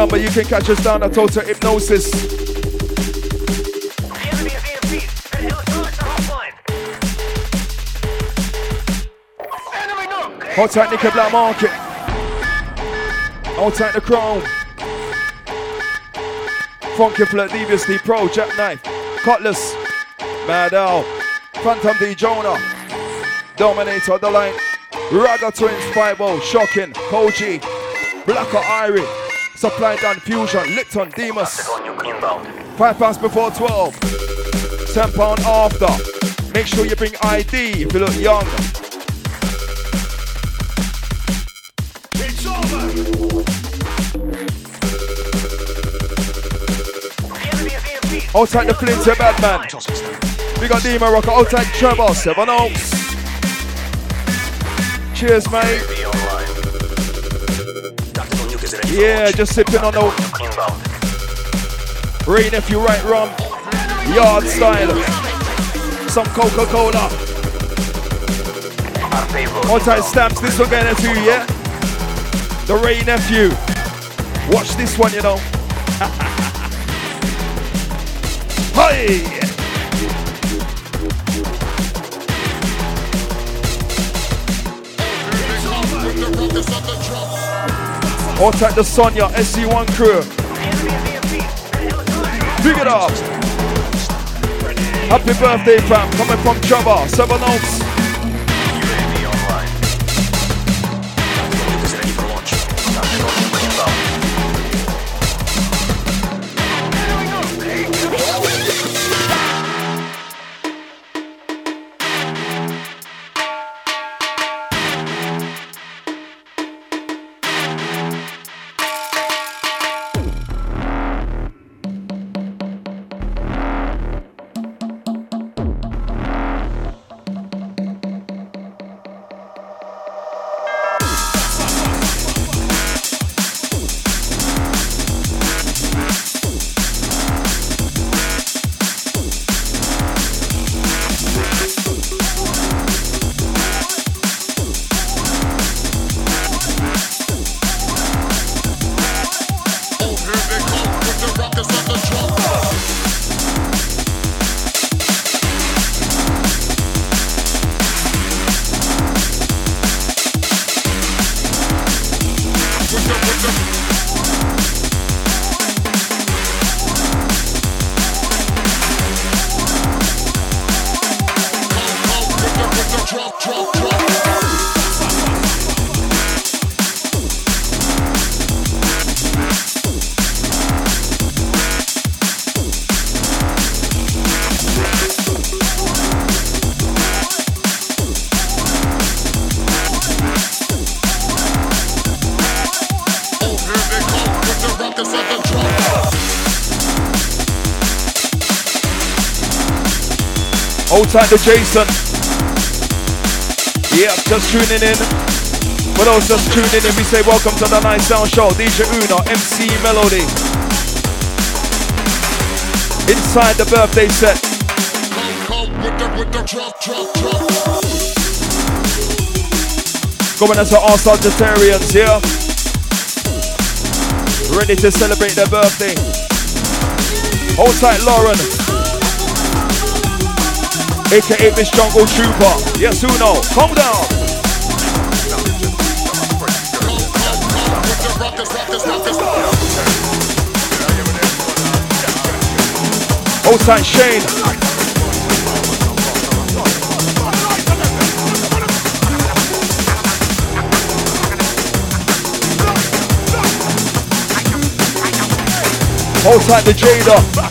Remember, you can catch us down at Total Hypnosis. Outside Nickel Black Market. Outside the Crown. Funky Flirt, Deviously Pro, Jackknife, Cutlass, Mad Al, Phantom D, Jonah, Dominator, The Line, Raga Twins, 5-0, Shocking, Koji, Blacker Irie, Supply Dan, Fusion, Lipton, Demus. 5 pounds before 12. £10 after. Make sure you bring ID if you look young. It's over. Outside the Flint, a bad man. We got Dima Rocker, outside Trevor, 7 Oaks. Cheers, mate. Yeah, just sipping on the Rain if you right rum. Yard style. Some Coca-Cola. Outside Stamps, this will get it to you, yeah? The Ray Nephew. Watch this one, you know. Hey! Outside the Sonya SC1 crew. Big it up. Happy birthday, fam. Coming from Trevor, 7 Oaks. Outside the Jason. Yep, just tuning in. For those just tuning in, we say welcome to the Nice Sound Show. DJ Uno, MC Melody. Inside the birthday set. Going as our Sagittarians, yeah? Ready to celebrate their birthday. Outside Lauren. AKA Miss Jungle Trooper. Yes, Uno, calm down. Outside Shane. Outside the Jada.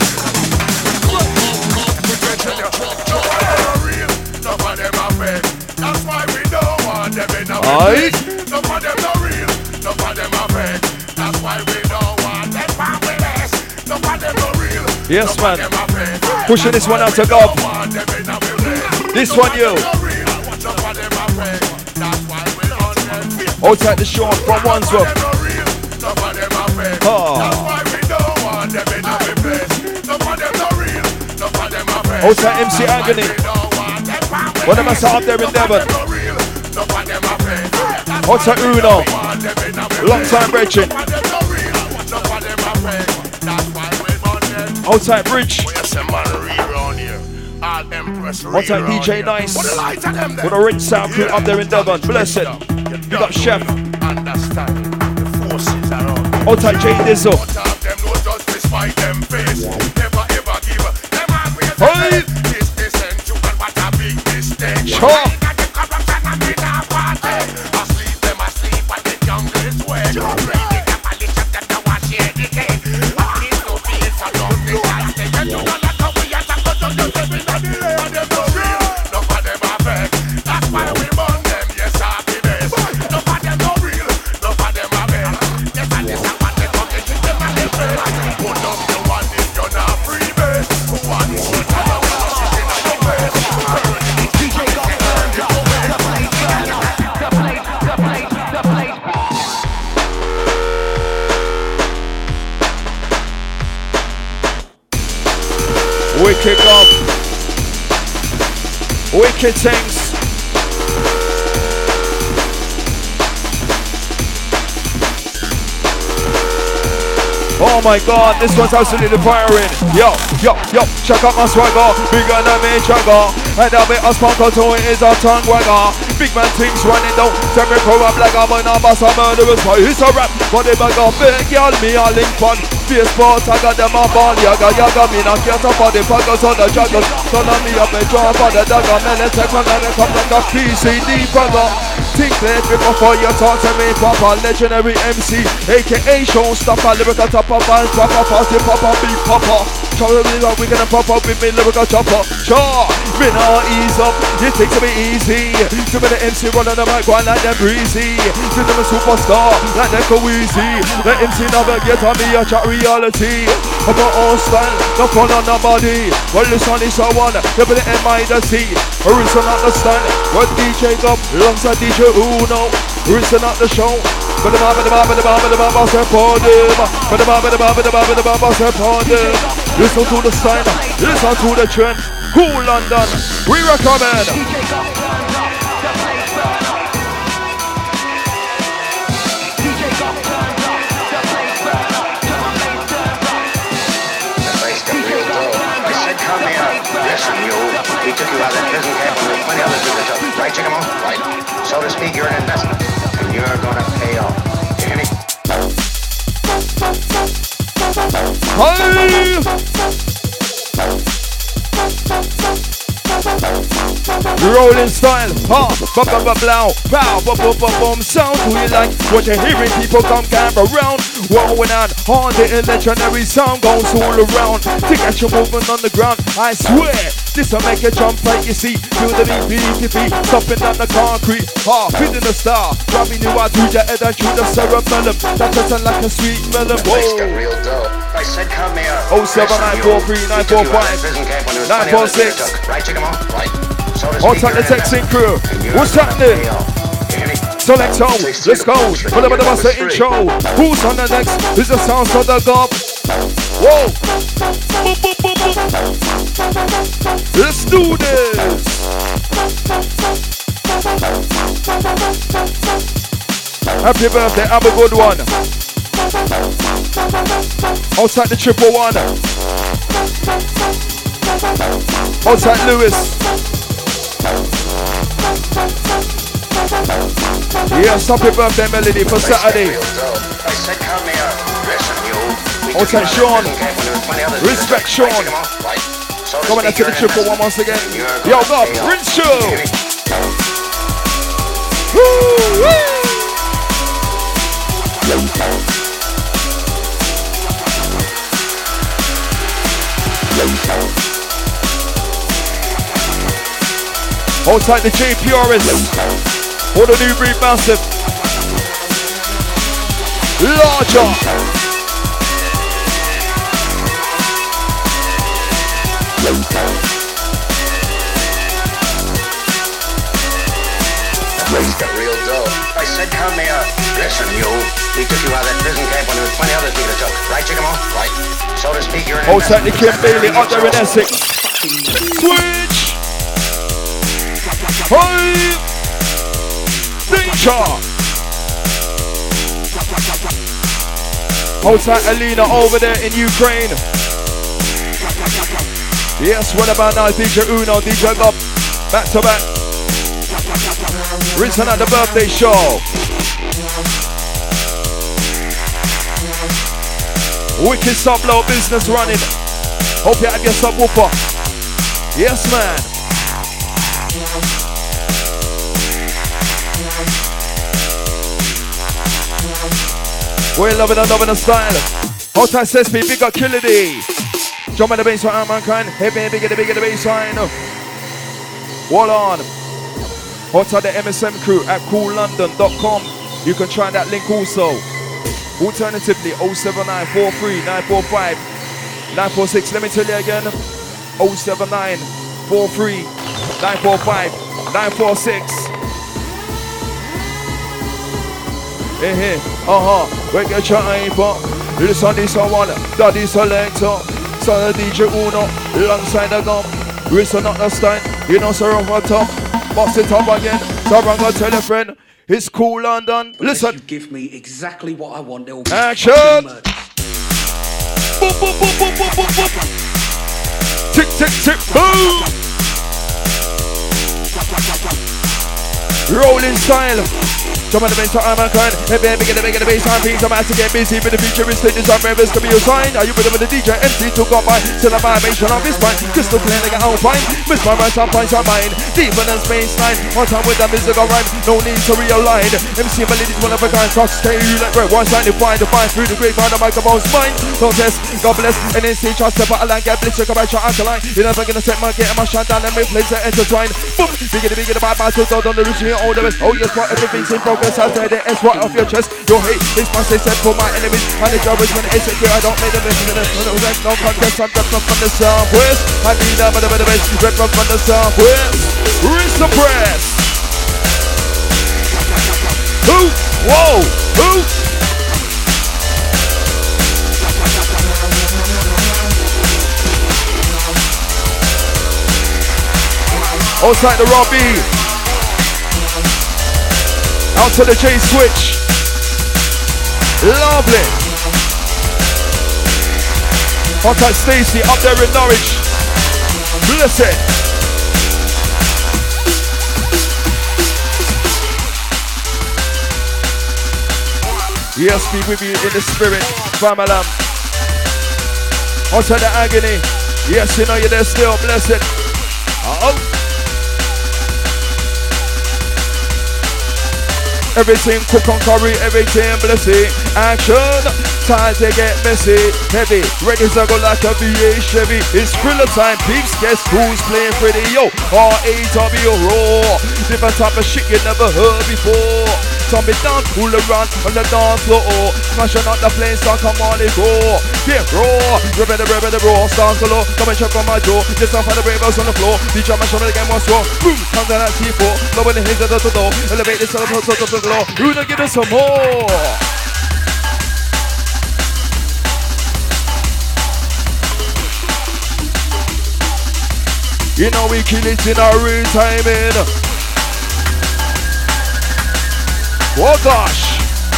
Aye. None of them not real, none of them are fake. That's why we don't want them families. None of them not real. Yes, man. Pushing this one out to God. This one, you. Outside the Sean from Wandsworth. Outside MC Agony. What am I up there in Devon? Outside Uno, long time bridging. Outside Bridge. Outside DJ Nice. With a rich sound crew up there in Devon. Bless it. We got Chef. Outside J Dizzle. Hey! Sure. Wicked up. Wicked things. Oh my God, this one's absolutely firing. Yo, check out my swagger. Bigger than me, jagger. And a bit of sparkle to it is a tongue wagger. Big man things running down. Tell me pro up like I'm an ambassador murderous boy. It's a rap, but if I got big girl, me a link fun. Face sports, I got them a ball. Yaga, me not get up for the fuckers on the juggles. Turn on me up and drop for the dagger. Man, let's take one and come like a PCD brother. Think that before you talk to me, proper legendary MC, aka showstopper, lyrical topper, band proper, party popper, big popper. Probably like we gonna pop up with me lyrical chopper. Sure, me now ease up, you think to be easy. To be the MC running the mic, one like them breezy. To them a superstar, like them go easy. The MC never get on me, a chat reality. Of my own style, no fun on nobody. Well, this one is a one, you be the M-I-C. Listen at the style, what DJ up, alongside DJ Uno. Listen at the show. Listen to the style, listen to the trend. Cool London, we recommend. Listen, you. We took you out of that prison camp and there's plenty others we could took. Right, Chickamo? Right. So to speak, you're an investment. And you're gonna pay off. You hear me? Hey! Rolling style, ha, bum bum bum blow, pow, bum bum bum bum. Sound who you like? What you're hearing, people come camp around. Rolling on, the legendary sound goes all around. To get you moving on the ground, I swear. This'll make you jump like you see. Feel the beat, stopping on the concrete. Ha, feeding the star, dropping you out through your head and through the cerebellum. That just like a sweet melon. Whoa. Real dough. I said come here. 07943 945 946. Right, Chickamo? Right. What's on the texting crew? What's happening? Select home, let's go. Whatever the master intro. Who's on the next? Is the sounds of the gob. Whoa. Boop, boop, boop, boop. Let's do this. Happy birthday, have a good one. Outside the 111. Outside Lewis. Yes, happy birthday melody for Saturday. Outside Sean. Respect Sean. Coming into the 111 once again. Yo, God, Rinse Show. Woo-wee. Outside the JPRS, or the new breed massive, larger. Place got real dull. I said come here. Listen, you. We took you out of that prison camp when there was plenty others we could have took. Right, Chickamo? Right. So to speak, you're an outside the Kim Bailey, out there in Essex. Switch. Hey! Danger! Outside Alina over there in Ukraine. Yes, what about now? DJ Uno, DJ Gob, back to back. Risen at the birthday show. Wicked sub-low business running. Hope you have your subwoofer. Yes, man. We're loving the style. Hot Ice SP, big up Killer D. Jump on the bass line, mankind. Heavy, bigger the bass line. Wall on. Hot the MSM crew at coollondon.com. You can try that link also. Alternatively, 07943 945 946. Let me tell you again. 07943 945 946. Hey, wake your child up. Listen this one, daddy selector. Son of DJ Uno, alongside the gum. Listen up the style, you know sir over top. Box it up again, so I'm gonna tell a friend. It's Cool London. Listen. You give me exactly what I want. Action! Boop, boop, boop, boop, boop, boop, boop. Tick, tick, tick, boom! Rolling style. Jump on the bass, I'm mankind. Hey baby, get the bass line. Things I'm about to get busy. But the futuristic design members to be a sign. Are you with the DJ? MC took up by. Still a vibration of this fine. Crystal clear, they get out fine. Miss my right, some points are mine. Deeper than space line. On time with the musical rhyme. No need to realign. MC my ladies one of a kind. Cross stay like red. One sign to find through the grapevine. The microphone's mine. Don't test. God bless. And then see trust step out a line. Get blitzed. Come back, shot alkaline. You're never gonna set my get my shot down and make flames that intertwine. Boom. Bigger the vibe. To go down the routine. All the rest. Oh yes, what everything's in progress. Outside the S right off your chest. Your hate is my say set for my enemies. And the job is when it's secure. I don't make the best of this. No contest. I'm just from the southwest. I need them the best. Red from the southwest. Wrist the press. Who? Whoa. Who? Outside the Robbie. Out to the J switch. Lovely. Hot at Stacy up there in Norwich. Bless it. Yes, be with you in the spirit, family. Hot at the agony. Yes, you know you're there still. Bless it. Oh. Everything cook and curry, everything blessing. Action, time to get messy. Heavy, ready to go like a VA Chevy. It's thriller time, peeps, guess who's playing pretty? Yo, R-A-W raw. Different type of shit you never heard before. Turn me down, pull around on the dance floor. Smashing out the flames, so come on, it go. Yeah, raw, rebel the raw. Stars below, come and check on my jaw. Just off on the bravos on the floor. DJ my show again once more. Boom, comes down at T4. Lower the hands at the door. Elevate this up to the glow. Who to give us some more? You know we kill it in our real timing. Oh gosh.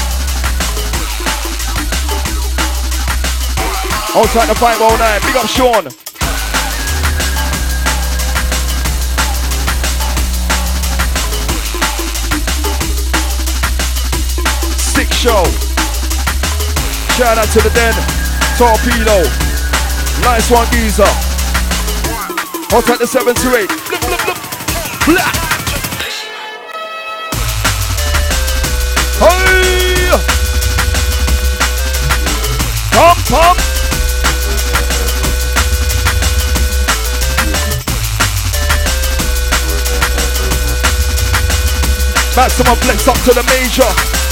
Outside the 509, big up Sean. Sick show. Shout out to the Den. Torpedo. Nice one, geezer. Outside the 728. Blip, blip, blip. Blah. Hey! Pump, pump! Maximum flex up to the major.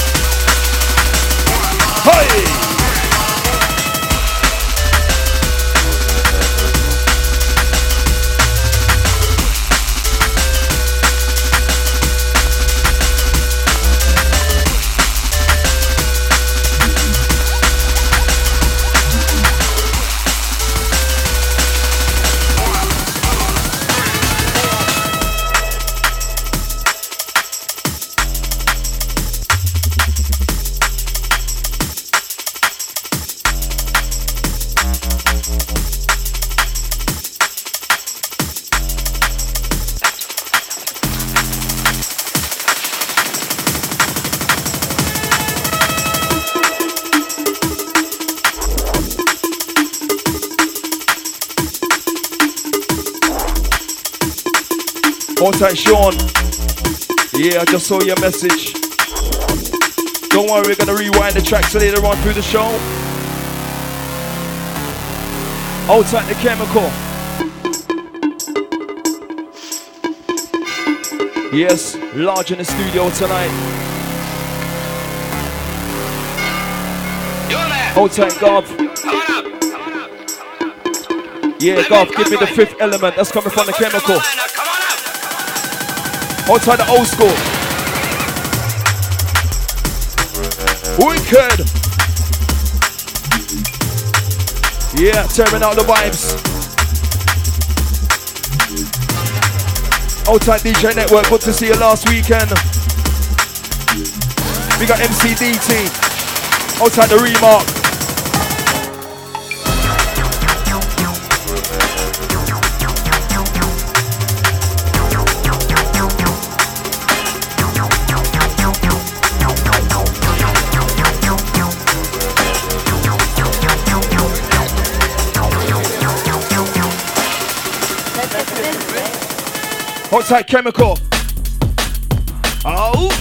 Hey! Hold tight, Sean. Yeah, I just saw your message. Don't worry, we're gonna rewind the tracks later on through the show. Hold tight, The Chemical. Yes, large in the studio tonight. Hold tight, Gov. Yeah, Gov, give me the fifth element. That's coming from The Chemical. Hold tight, the old school. Wicked. Yeah, tearing out the vibes. Hold tight, DJ Network. Good to see you last weekend. We got MCDT. Hold tight, the Remark. Hold tight, Chemical. Oh,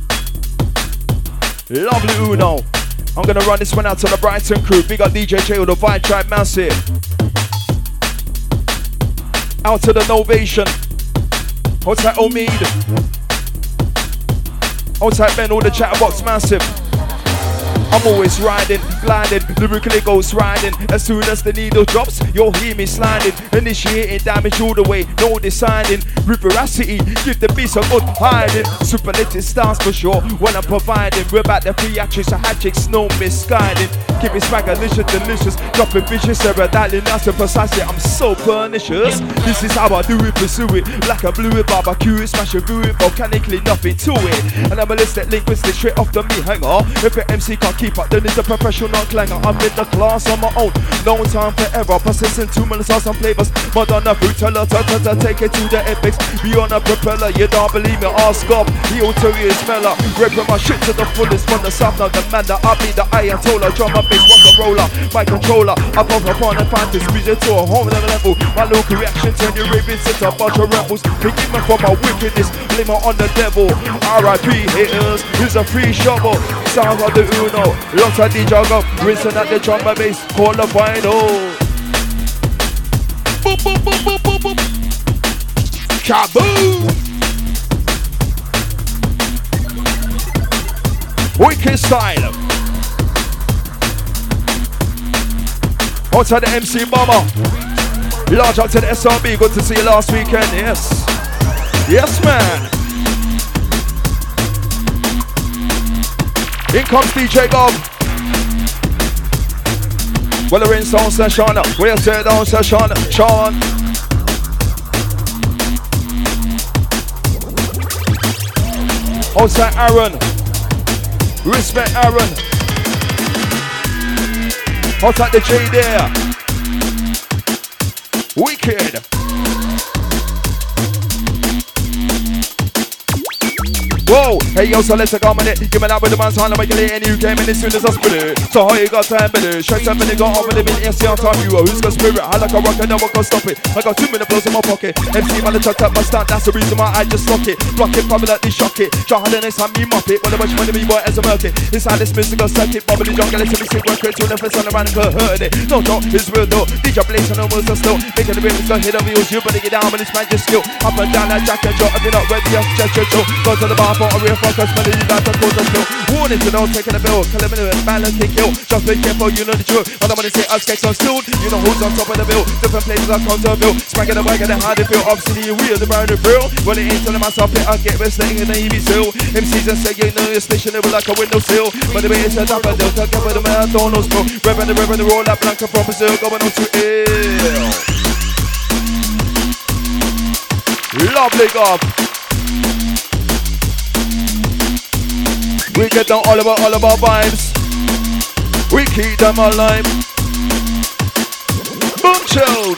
lovely Uno. I'm gonna run this one out to the Brighton crew. Big up DJ J with the Vibe Tribe massive. Out to the Novation. Hold tight, Omid. Hold tight, Ben, all the Chatterbox massive. I'm always riding, gliding, lyrically ghost riding. As soon as the needle drops, you'll hear me sliding. Initiating damage all the way, no deciding. With veracity, give the beast a good hiding. Superlative stars for sure, when I'm providing. We're about the theatrics, a hat tricks, no misguiding. Keep it swagalicious, delicious, dropping vicious, dialing nice and precisely. I'm so pernicious. This is how I do it, pursue it. Like a blue barbecue it, smash it, brew it, volcanically, nothing to it. And I'm a listed linguistic straight off the me hanger. If an MC can't keep up, then it's a professional clanger. I'm in the class on my own, no time for error. Processing 2 minutes of some flavors. Madonna fruit teller, take it to the epics. Be on a propeller, you don't believe me, ask up. The ulterior smeller, ripping my shit to the fullest from the south, now the manner. I be the Ayatollah, drummer bass, rock and roller, my controller. I go upon and find this music to a whole level. My local reaction turn your ravens into a bunch of rebels. Forgive me for my wickedness, blame it on the devil. R.I.P. haters, here's a free shovel. Sounds of the Uno, lots of DJ go, rinsing at the drum bass, call the vinyl. Boop, boop, boop, boop, boop, boop. Kaboom! Wicked style. Outside the MC Bomber. Large out to the SRB. Good to see you last weekend. Yes. Yes, man. In comes DJ Gob. Well, we're in sound session. We're in down session. Sean. Outside Aaron. Respect Aaron. Outside the J there. Wicked. Whoa, hey yo, so let's go on it. Give me that with the man's hand, I'm making it and you came in as soon as I spit it. So how you got time with it? Straight up and got on with it, in SC on top you. Who's got spirit? I like a rock and no one can stop it. I got 2 minute blows in my pocket. MC man, the chucked up my stand, that's the reason why I just lock it. Block it, probably let me shock it. Try the next time me mop it. When I watch money, me boy as a murky. Inside this mystical circuit, bubbly jungle, let's me sit work it to the face on the man and heard it. No, it's real though. DJ Blaze and almost a slow. Making the rhythms go hit over you, better get down with this magic skill. Up and down that jack and drop, if you're not ready, just go to the bar for a real focus. Warning to those taking a bill, killing me with balance and kill. Just be careful, you know the truth. I don't want to say us get so soon. You know who's on top of the bill. Different places I come to a bill. Smacking the bag and how they feel. Obviously, we are the brand new bill. Well, it ain't telling myself that I get wrestling in the EV still. MCs and say, you know, you're stationary like a windowsill. But the way it's set up, I don't talk about the marathon, no smoke. Reverend, roll that blanket from Brazil, going on to ill. Lovely God. We get down all of our vibes. We keep them alive. Boom show.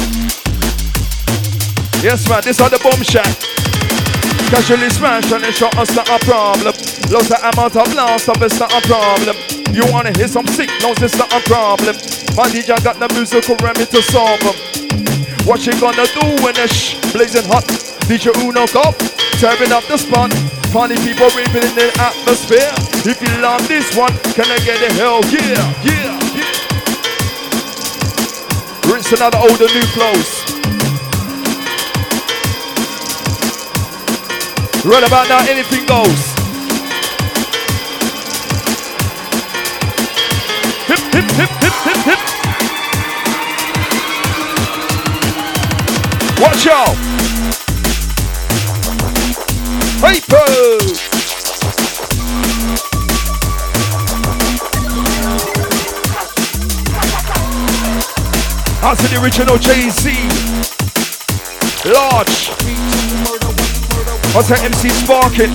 Yes man, this are the boom shack. Casually smash and they shot us, not a problem. Lots of amount of blast up, it's not a problem. You wanna hear some sick notes, it's not a problem. My DJ got the musical remedy to solve them. What you gonna do when the blazing hot? DJ Uno go, tearing up the spot. Party people raving in the atmosphere. If you love this one, can I get a hell yeah, yeah, yeah. Rinse another older new clothes. Right about now, anything goes. Hip, hip, hip, hip, hip, hip. Watch out. Hyper. Out to the original Jay-Z. Large. What's that MC Sparking?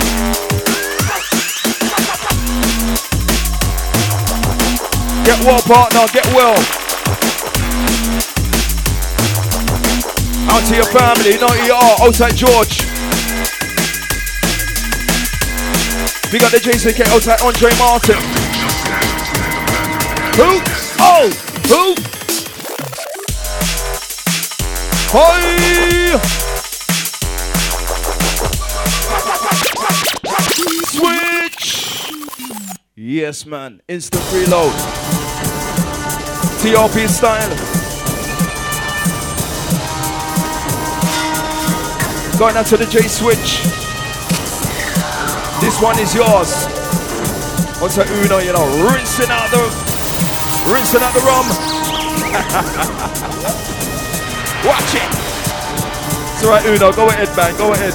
Get well, partner, get well. Out to your family, not ER, outside George. We got the JCK outside Andre Martin. Who? Oh! Who? Hi! Switch! Yes, man. Instant reload. TRP style. Going out to the J Switch. This one is yours. What's that Uno, you know? Rinsing out the rum. Watch it. It's alright, Uno. Go ahead, man. Go ahead.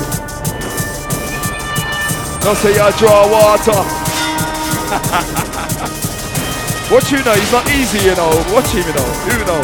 Don't say I draw water. Watch Uno. He's not easy, you know. Watch him, you know. Uno.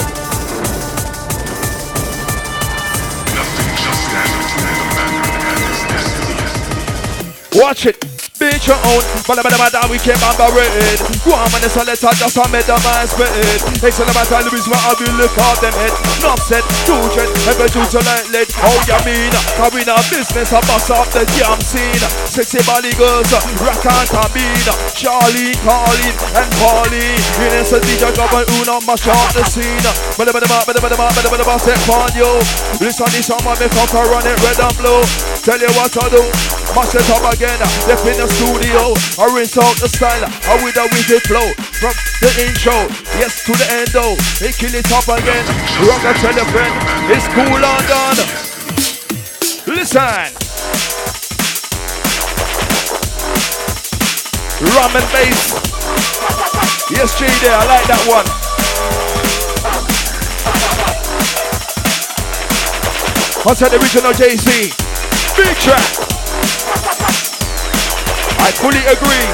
Watch it, bitch your own. But we came on the red. Go on, man, it's a letter just a made a man spit. They say about time, Louis, what I will look out them head. Not said, too dread, ever do to like lead. Oh, you mean, carry a business, I bust up the jam scene. Sexy body girls, rock and cabine. Charlie, Carlin, and Pauline. Innocent DJ, government, Uno, mash out the scene. But set on you. Listen, this song, make up run it red and blue. Tell you what I do. Mash it up again, left in the studio. I rinse out the style, I with a wicked flow. From the intro, yes to the endo. They kill it up again, rock a tell a friend. It's cool and done. Listen. Rum and bass. Yes, J there, I like that one. What's that original JC? Big track. I fully agree.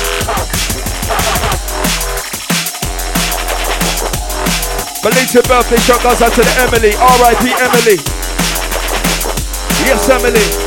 Belated birthday shout goes out to the Emily. R.I.P. Emily. Yes, Emily.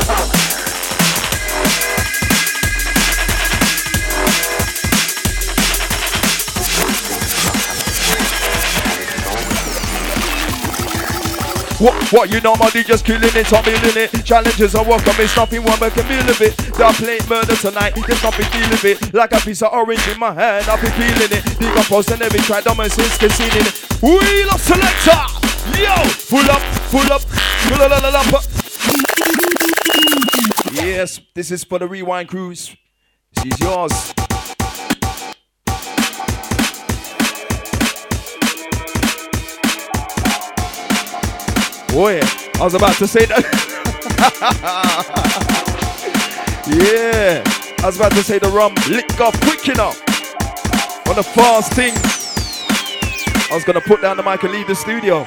What you know, man, just killing it, I'm feeling it. Challenges are welcome, it's nothing one make a meal of it. That plate murder tonight, there's nothing feel of it. Like a piece of orange in my hand, I'll be feeling it. Decompose and every try, dominance is concealing it. We love selector! Yo! Pull up, pull up, pull up. Yes, this is for the Rewind Cruise. This is yours. Oh yeah, I was about to say that. Yeah, I was about to say the rum lick off quick enough on the fast thing. I was gonna put down the mic and leave the studio.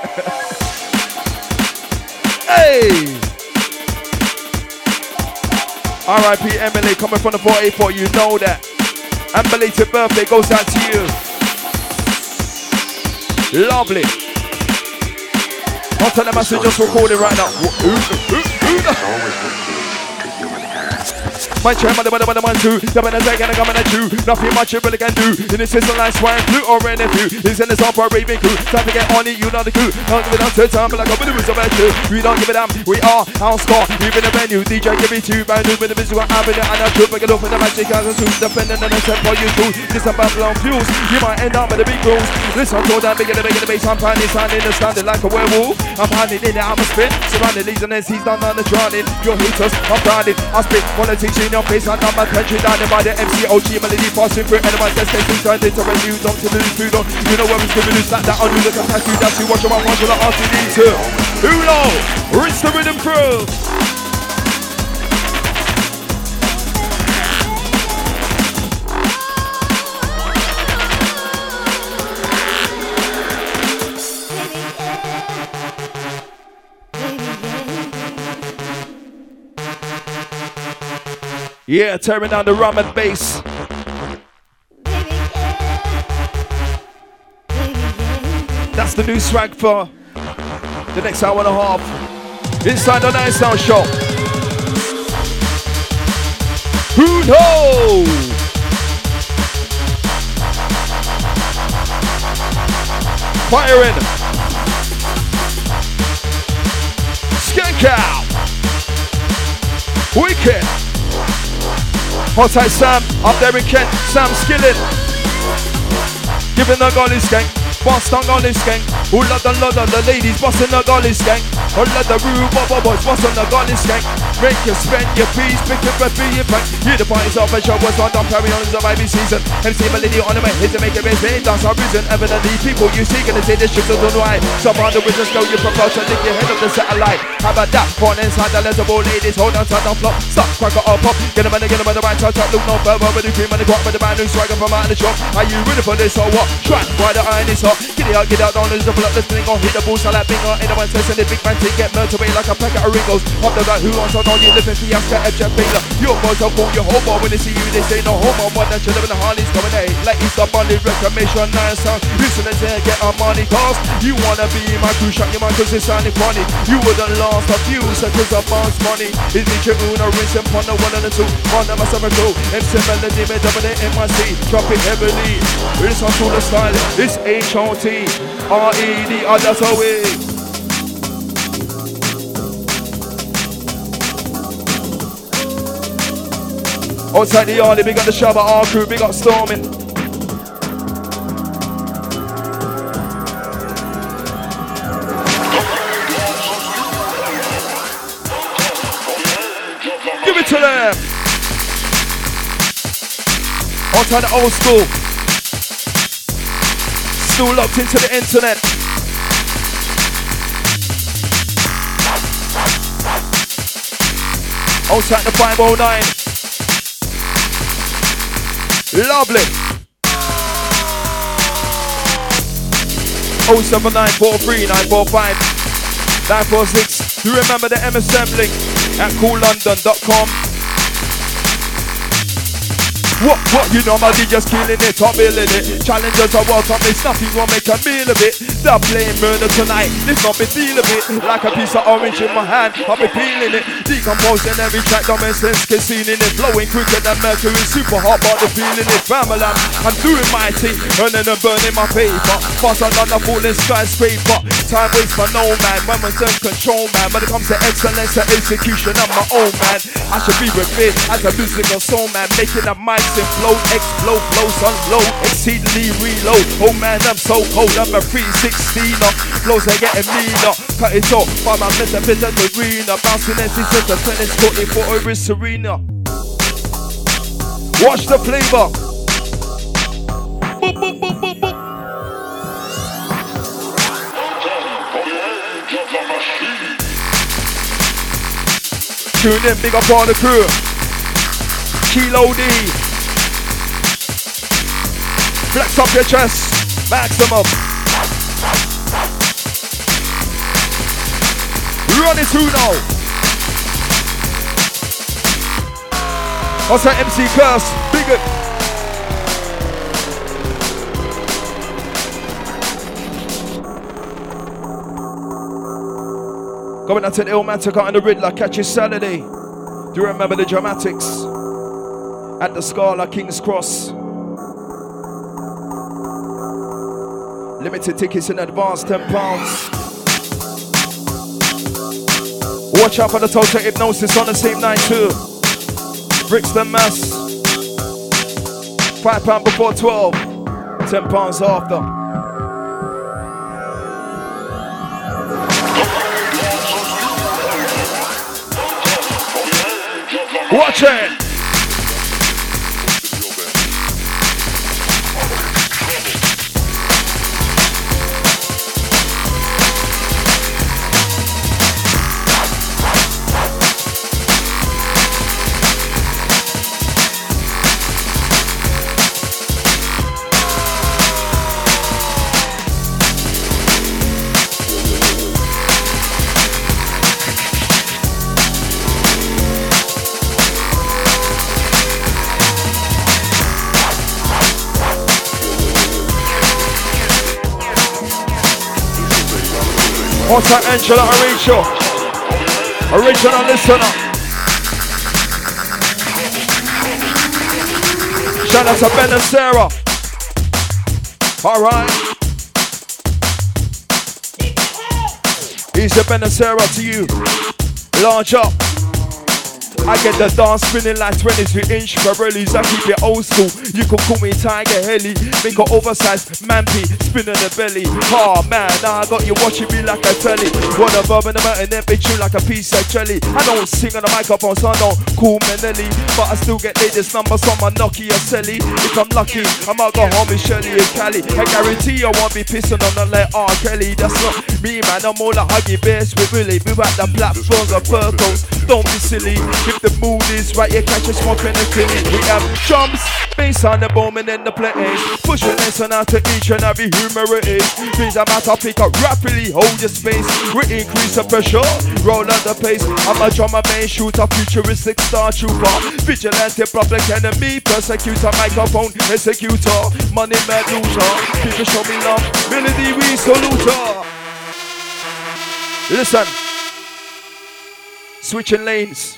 Hey! R.I.P. Emily coming from the 484, you know that. And belated birthday goes out to you. Lovely. I'll tell them I should just recording right now. My chair, man, two. The man is like, and I'm coming at you. Nothing much you really can do. In this system like swine flu or anything. He's in this opera raving crew. Time to get on it, you know the crew. Don't give it up to time, but like a bit of a you. We don't give it up, we are house score. Even the venue, DJ give it to you. Brand new with the visual avenue and I should make it up in the magic as a suit. Defending and a set for you too. This a Babylon fuse. You might end up with the big rules. Listen to that bigger the bass. I'm finding standing and standing like a werewolf. I'm hiding in the atmosphere. Surrounded leads and he's done on the drowning. Your haters, I'm grinding. I spit politics in your face. I'm not my country down by the MCOG melody passing through elements that stay turned into a new don't to lose food on. You know where it's giving loose like that on you look at tattoo. That's you watch your one watch your RCD too. Uno, rinse the rhythm through. Yeah, tearing down the rum and bass. That's the new swag for the next hour and a half. Inside the Nice Sound Show. Who knows? Firing. Skank out. Wicked. Hot Eye Sam, up there in Kent, Sam Skillet. Giving the golly skank, boss on golly skank. Who love the ladies, bossing the golly skank. Who love the rude boys, boss on the golly skank. Make you spend your fees, pick your breath, be your bank. You the parties of a show, what's on, don't carry on, it's a vibey season. MC Melody on the way, here to make a base, they dance our reason. Evidently, people you see, gonna say this shit don't know why. Some on the wizards go, you propose to lick your head up the satellite. How about that? Born inside the legible ladies, hold on, turn on flop. Stop, crack it up, pop. Get them on the right, touch up, look no further. With the cream and the guap, with the man who's swagging from out of the shop. Are you ready for this or what? Try, why the iron is hot. Get out, don't lose the pull up, this thing gon' hit the bullseye like bingo. Anyone testing the big man thing, get melted away like a packet of Ringos. Up the guy who wants to know you living fiasco at Jeff Baylor. Your boys don't call your homo when they see you, they say no homo. One that you live in the Harleys coming hey. Like it's up on the reclamation, nice sound. Listen to say, get our money cost. You wanna be in my crew, shut your mind cause it's sounding funny. You wouldn't last a few seconds of bounce money. Is it your Uno, rinse and pon the one and the two. One of my summer crew, MC Melody, me dominate MIC. Drop it heavily. It's on to the style, it's HOT-RED, that's how it. Outside the yard, big up the Shabba R crew, big up Storming. Give it to them. Outside the old school. Still locked into the internet. Outside the 509. Lovely. 07943945946. You remember the MSM link at coollondon.com. What, you know my DJ's killing it, I'm building it. Challengers are welcome, it's nothing gonna make a meal of it. They're playing murder tonight, this not be feel of it. Like a piece of orange in my hand, I'll be peeling it. Decomposing every track, don't make sense, casing it. Flowing quicker than mercury, super hot, but the feeling it. Family, I'm doing my thing, earning and burning my paper. Faster than a falling skyscraper. Time waits for no man, when we're in control man. When it comes to excellence and execution, I'm my own man. I should be revered as a musical soul man, making a mic implode, explode, blow, unload, exceedingly reload. Oh man, I'm so cold, I'm a 316er. Flows are getting meaner. Cut it off by my metaphysical arena. Bouncing empty since the tennis court for a serena. Watch the flavor. Boop, boop, boop, boop, boop. Tune in, big up all the crew. Kilo D. Flex up your chest, maximum. Run it through now. What's that MC Curse? Big up. Going out to the Illmatic out in the Riddler, catch you Saturday. Do you remember the dramatics? at the Scala King's Cross. Limited tickets in advance, £10. Watch out for the Total Hypnosis on the same night too. Brixton, Mass. £5 before 12, £10 after. Watch it! What's that, Angela Aricho? Original listener. Shout out to Ben and Sarah. Alright. Here's the Ben and Sarah to you. Large up. I get the dance spinning like 23-inch Pirellis. I keep it old school. You can call me Tiger Heli. Make an oversized mampy spinning the belly. Oh man, now I got you watching me like a telly. What a verb in the mountain, then bitch you like a piece of jelly. I don't sing on the microphone, so I don't call Manelli, but I still get latest numbers on my Nokia Celly. If I'm lucky, I might go home with Shelly and Cali. I guarantee I won't be pissing on the like R. Kelly. That's not me, man. I'm all like Huggy Bears with Willie. Move out the platforms of purples. Don't be silly. If the mood is right, you catch a smoke and a killing. We have drums, bass on the booming in the place. Pushing this one out to each and every humor it is. Things about to pick up rapidly, hold your space. We increase the pressure, roll at the pace. I'm a drummer, main shooter, futuristic star trooper. Vigilante, public enemy, persecutor, microphone, executor. Money, mad loser, people show me love. Melody, we salute her. Listen. Switching lanes.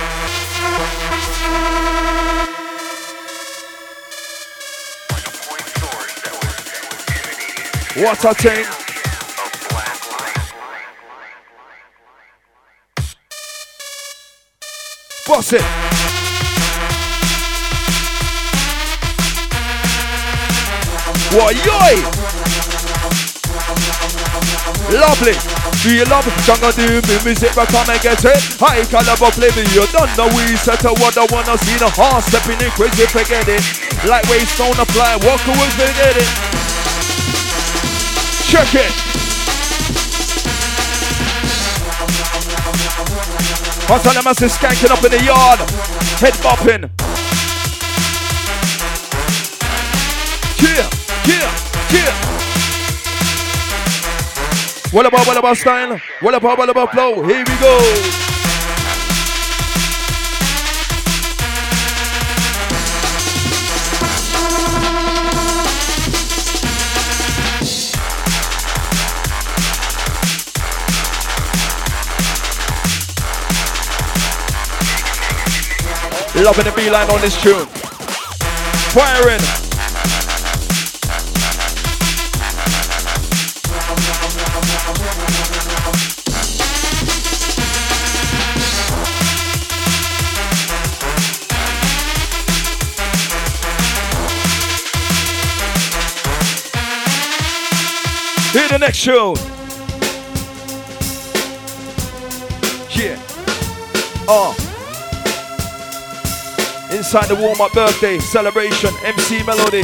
What a thing. Boss it. What yoy? Lovely. Do you love jungle do music but come and get it? High caliber flavor, you don't know we set a what I wanna see the heart stepping in crazy, forget it. Lightweight stone apply, walk away, forget it. Check it. What's on the massive skanking up in the yard? Head bopping. Yeah. What about style? What about flow? Here we go. Loving the beeline on this tune. Firing. Hear the next show. Yeah. Inside the warm-up birthday celebration, MC Melody.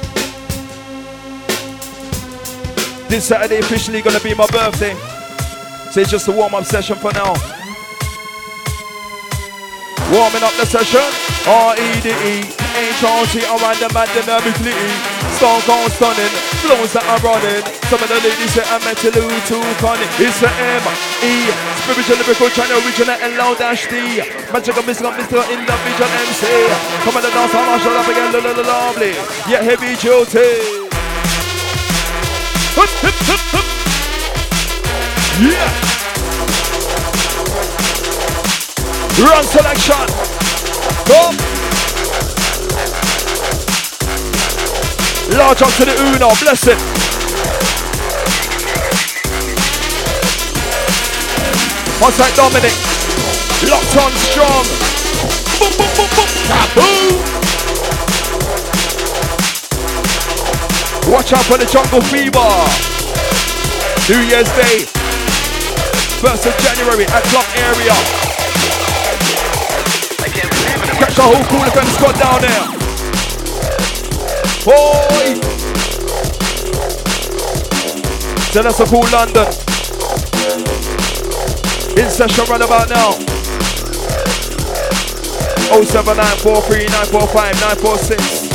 This Saturday officially gonna be my birthday. So it's just a warm-up session for now. Warming up the session. R-E-D-E. H-R-T, I run the man dynamically. Stone cold stunning, flows that are running. Some of the ladies say I'm meant to lose too funny. It's the M-E. Spiritual, lyrical, channel, original, and loud-dash-D. Magical, mystical, individual MC. Come on the dance, I'm marshal up again, lovely. Yeah, heavy duty. Hup, hup, hup, hup. Yeah. Run selection. Come. Large up to the Uno, bless it. What's that, Dominic? Locked on strong. Boom, boom, boom, boom. Taboo. Watch out for the Jungle Fever. New Year's Day. 1st of January at Clock area. Catch the whole Cool FM squad down there. Boy! So that's a cool London. In session right about now. 07943 945 946.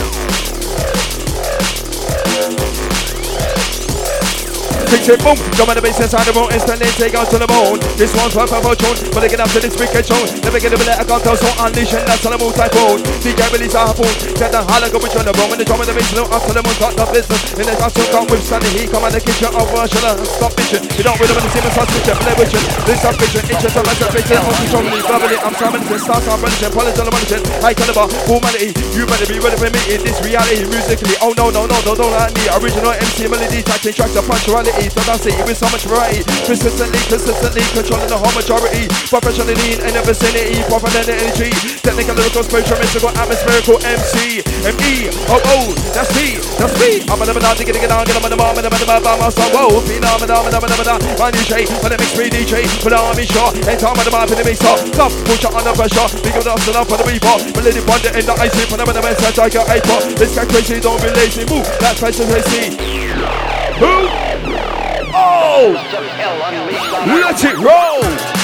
Fix it, boom, jump on the bass inside the room, instantly take out to the bone. This one's for purple tune, but they get up to this wicked tune. Never get a bit of contour, so unleash and that's on the move typhoon. DJ release a harpoon, set the holler go with on the room, and the drum of the bass look up to the moon, got the business. In the house, come with Sunny, he come on the kitchen of Russian, stop bitching. You don't really want to see me suspicion, play with you. This suspicion, itches and reservation, on control me, bubbly, I'm summoning, start our religion, polish on the religion, high caliber, humanity, you better be ready for me in this reality, musically. Oh no, don't like me, original MC melody, touching tracks of punctuality, so that's it, with so much variety, consistently controlling the whole majority, professionally in the vicinity, proper than the energy, technical, lyrical, spiritual, mystical, atmospherical, MC, M-E, oh, that's me, I'm a never to get down, get on the bomb, and I'm about my son, whoa, phenomenal, my DJ, when it makes me DJ, but I'm in short, and time on the map in the mix up, tough, push it under pressure, because that's enough for the weaver, but let it wonder in the icy, for the message I got hyper, this guy crazy, don't be lazy, move, that's precious, they see. Who? Oh! Let it roll!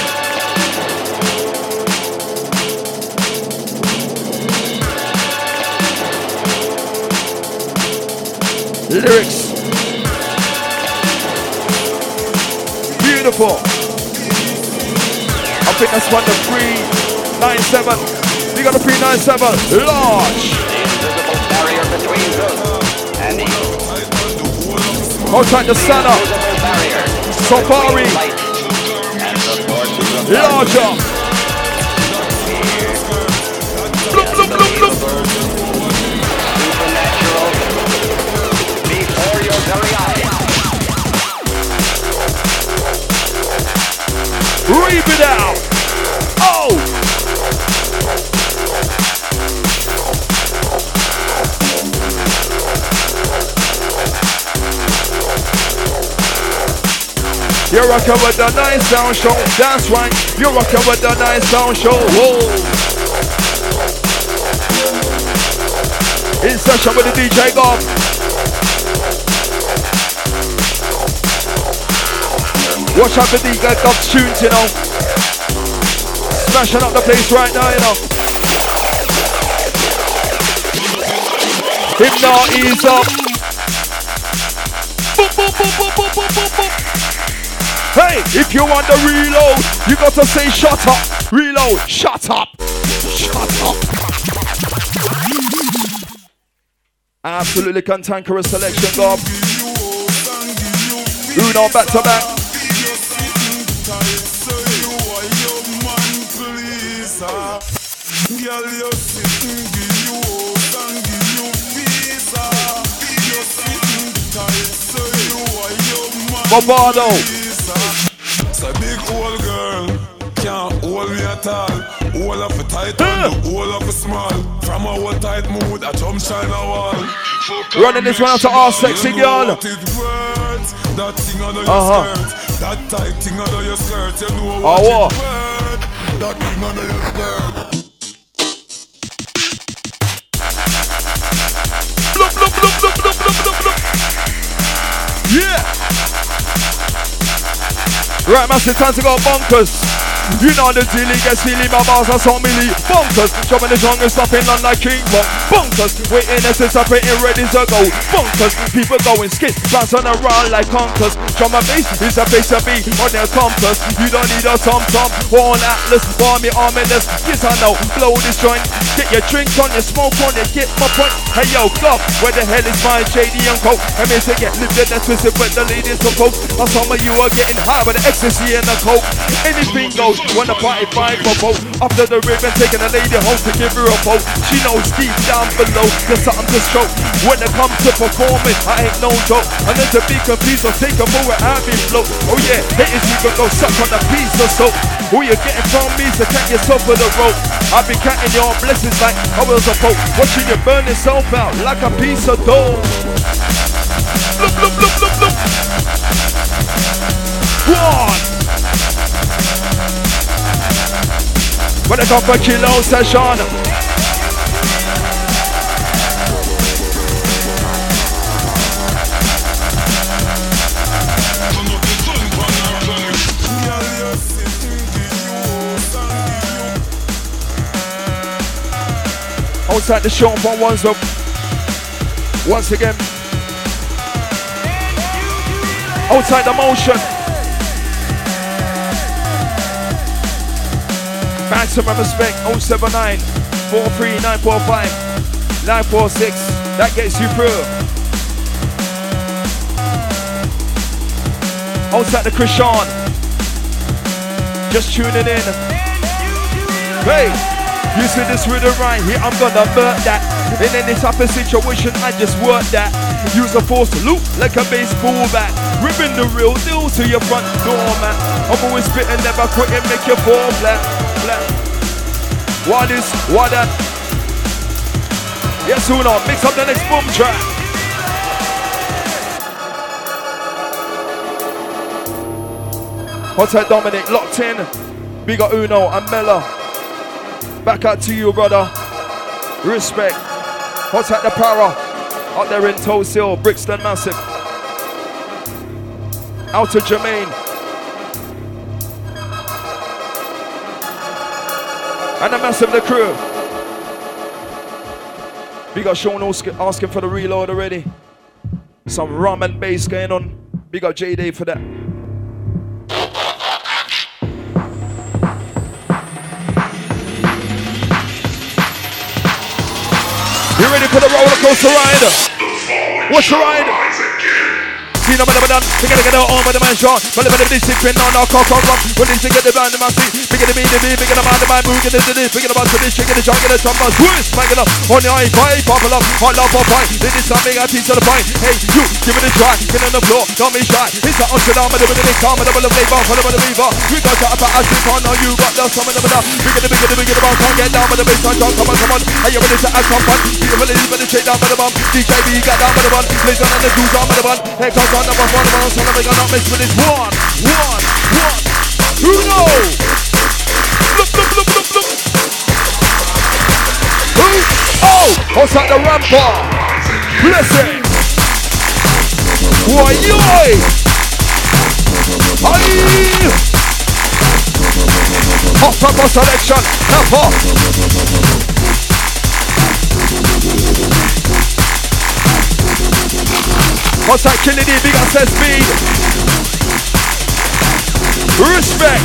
Lyrics. Beautiful. I think that's one, the 397. You got the 397. Large. Barrier between good and evil. Outside the center. Safari. Larger. Bloop, bloop, bloop, bloop. Supernatural. Before your very eyes. Reap it out. Oh! You're rocking with the nice sound show, that's right. You're rocking with the nice sound show. Whoa. In session with the DJ Gob. Watch out for the DJ Gob's tunes, you know. Smashing up the place right now, you know. If not, ease up. Boop, boop, boop, boop, boop, boop, boop, boop. Hey, if you want the reload, you got to say shut up. Reload, shut up. Shut up. Absolutely cantankerous selection, Gob. Uno back to back. Bobado. So big old girl can't hold me at all. All of a tight and all of a small. From a whole tight mood, I jump shine a wall. Running this one out to our sexy girl. That thing under your skirt. That tight thing under your skirt. You know what it word. That thing under your skirt. Blup, blup, blup, blup, blup, blup, blup, blup. Yeah. Right, massive time to go bonkers. You know the deal, get silly, my bars are so milli. Bonkers, jumping the jungle, stopping on like King Kong. Bonkers, waiting anticipating, ready to go. Bonkers, people going skit, bouncing around like conkers. Drum and bass is a place to be on their compass. You don't need a tom-tom or an atlas, army arminess. Yes, I know, blow this joint. Get your drink on, your smoke on, you get my point. Hey yo, Glock, where the hell is my JD and Coke? I mean to get lifted and twisted, but the ladies are folks. Now some of you are getting high with the ecstasy and the coke. Anything goes. When the party vibe for both. After the ribbon, taking a lady home to give her a vote. She knows deep down below, there's something to show. When it comes to performing, I ain't no joke. And then to be confused, so take a move where I've been float. Oh yeah, haters even go suck on a piece of soap. Who you getting from me, so cut yourself with a rope. I've been counting your blessings like I was a pope. Watching you burn yourself out like a piece of dough. Look, look, look, look, look. One. When I come for kilo session. Outside the show for ones up. Once again. Outside the motion. Maximum respect. 079 43 945 946. That gets you through. Outside the Krishan. Just tuning in. Hey. You see this rhythm right here, I'm gonna burn that. In any type of situation, I just work that. Use a force to loop like a baseball bat. Ripping the real deal to your front door, man. I'm always spitting, never quitting, make you fall flat, flat. What is, what that? Yes, Uno, mix up the next boom track. Hotel Dominic, locked in. Big up Uno and Mella. Back out to you, brother. Respect. What's at the Para? Out there in Tosil, Brixton Massive. Out to Jermaine. And the Massive, the crew. We got Sean asking for the reload already. Some rum and bass going on. Big up J-Day for that. You ready for the roller coaster ride? What's your ride? See no matter done. We gotta get out on with the man Sean. But the better sipping on our cock on rum. When this get the band in my seat. Bigger the beat, bigger the man, moving into this. Bigger the bus to this, shaking the junk, get the trumpers. Who's smagging up on the I-5, pop up, hot love for fight. This is something I piece of the pint. Hey, you, give it a try. Get on the floor, don't be shy. It's the Amsterdam, with the next time, with the flavor, follow the weaver. We got to up a stick on, you got the summon of the bigger the bump, can't get down with the bass on, come on. Are you ready to have some fun? Beautiful ladies, better straight down with the bump. DJB got down with the bun. Plays on the dudes on with the bun. Here comes on the bus, on the bus. So we gonna mix with this one. Who knows? Look. Who? Oh, outside the rampart. Blessing. Why yoy? Aye. Hot pepper selection. Pepper. What's that killing it? Big up says speed. Respect.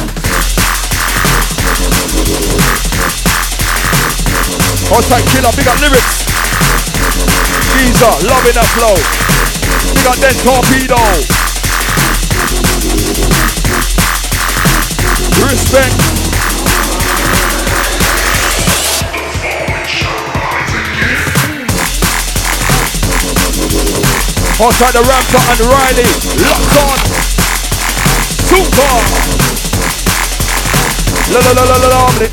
What's that killer? Big up lyrics. Geezer, loving that flow. Big up then torpedo. Respect. Outside the Rampart and Riley, locked on. Super. Lovely.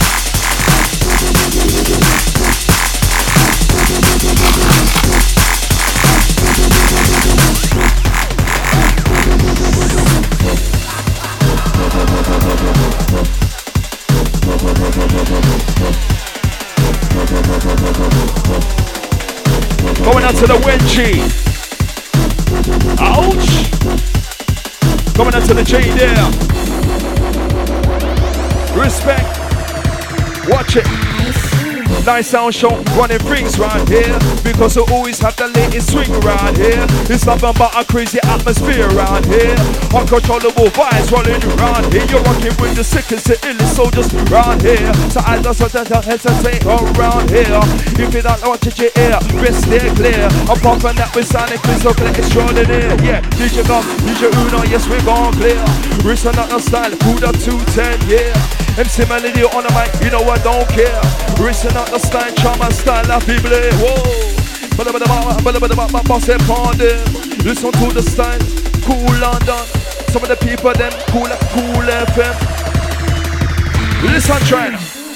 Going out to the Wenchi. Ouch! Coming out to the J there. Respect. Watch it. Nice sound show, running rings right here. Because we always have the latest swing around here. It's nothing but a crazy atmosphere around here. Uncontrollable vibes rolling around here. You're rocking with the sickest, the illest soldiers around here. So I just want to hesitate around here. If you don't want to your ear, rest there clear. Apart from that, we're sonically so extraordinary. Yeah, DJ Gum, DJ Uno, yes, we're gone clear. Wrist on the style, pulled up 210, yeah. MC Melody on the mic, you know I don't care. Wrist on the style, charm style, la fibre. Whoa. Boss it on them. Listen to the style, cool London. Some of the people them cool FM. Listen, China.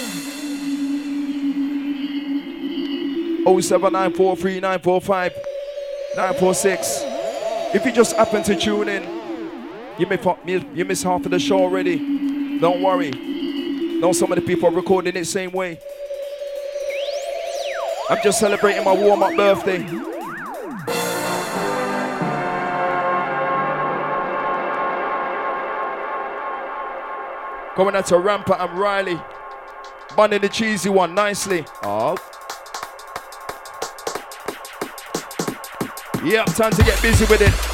07943945946. If you just happen to tune in, you miss half of the show already. Don't worry. Know some of the people are recording it same way. I'm just celebrating my warm-up birthday. Going out to Rampart and Riley. Bunning the cheesy one nicely. Oh. Yep, time to get busy with it.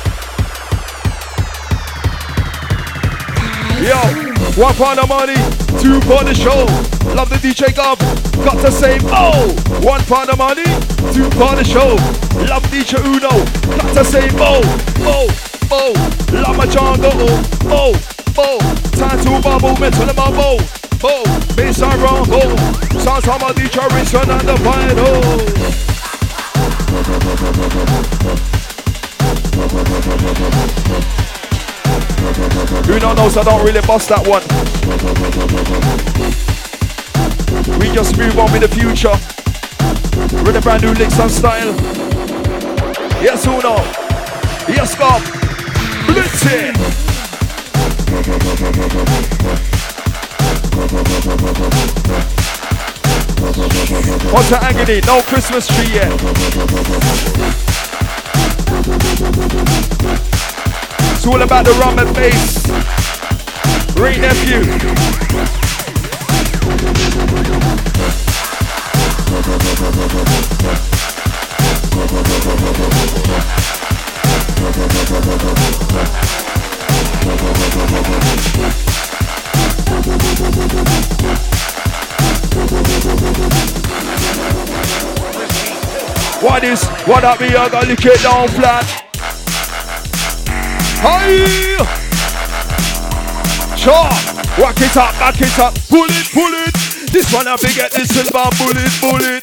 Yo, one for the money, two for the show. Love the DJ Gov, got to say oh. One for the money, two for the show. Love DJ Uno, got to say oh. Love my jungle, oh. Time to bubble, mental in my bow. Oh, bass and wrong, oh. Sounds on my DJ Rinson and the fire, oh. Who knows I don't really bust that one. We just move on with the future. With a brand new licks and style. Yes, Uno. Yes, Scott. Blitz it. What's the agony? No Christmas tree yet. It's all about the rum and bass. Ray nephew. What is? What up, me? I gotta lick it down flat. Hi! Sure! Rock it up, back it up, pull it! This one up, get this silver bullet!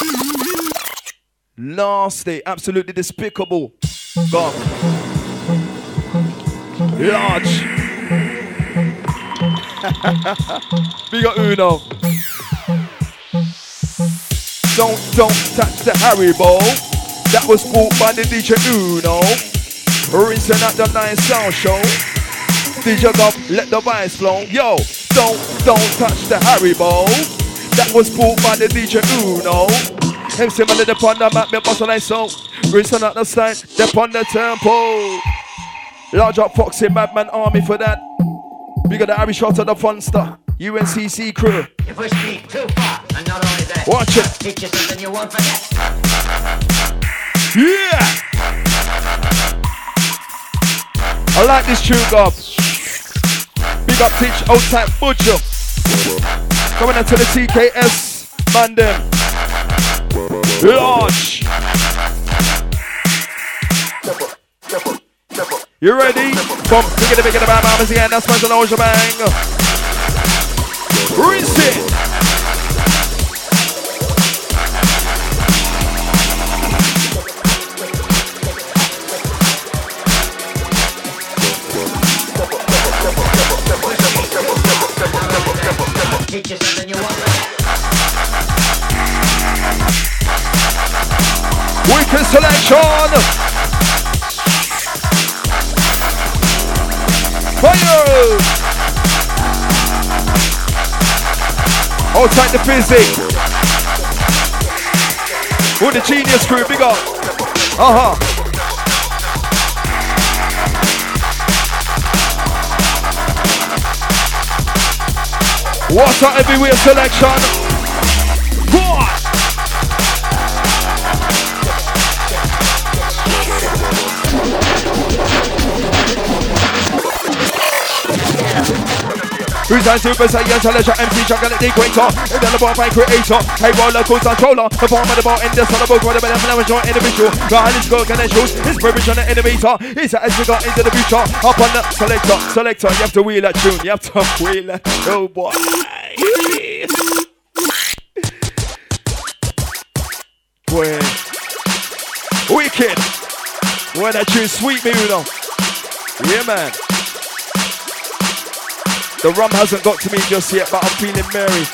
Nasty, absolutely despicable. Gone. Large. Big up Uno. Don't touch the Haribo. That was bought by the DJ Uno. Rinsing at the nice sound show. DJ Gov, let the vibes flow. Yo, don't touch the Haribo. That was bought by the DJ Uno. MC Melody upon the map, me bustle like so. Rinsing at the side, dep on the tempo. Large up Foxy, Madman Army for that. We got the Irish shot of the Funster. UNCC crew. You push me too far, and not only that. Watch it. Teach you something you won't forget. Yeah. I like this tune, Gov. Big up Teach, old type Butcher. Coming into the TKS, man them. Large. You ready? Bump, bigger the bam, mamas, yeah, that's my ocean bang. Rinse it. Teach you something you won't Wicked selection. Fire. Hold tight the physic. With the genius crew, big up. What's our everywhere selection? Who's that Super Saiyan Challenger MC Chocolate the Equator? And then the bar by creator. Hey, roller coaster controller. The form of the bar in the son of a book. What about the joint individual? Behind his goal connections. His privilege on the innovator. He's as we got into the future. Up on the selector. You have to wheel that tune. You have to wheel that. Oh boy. Boy. Wicked. When that tune sweet me, you know. Yeah, man. The rum hasn't got to me just yet, but I'm feeling merry.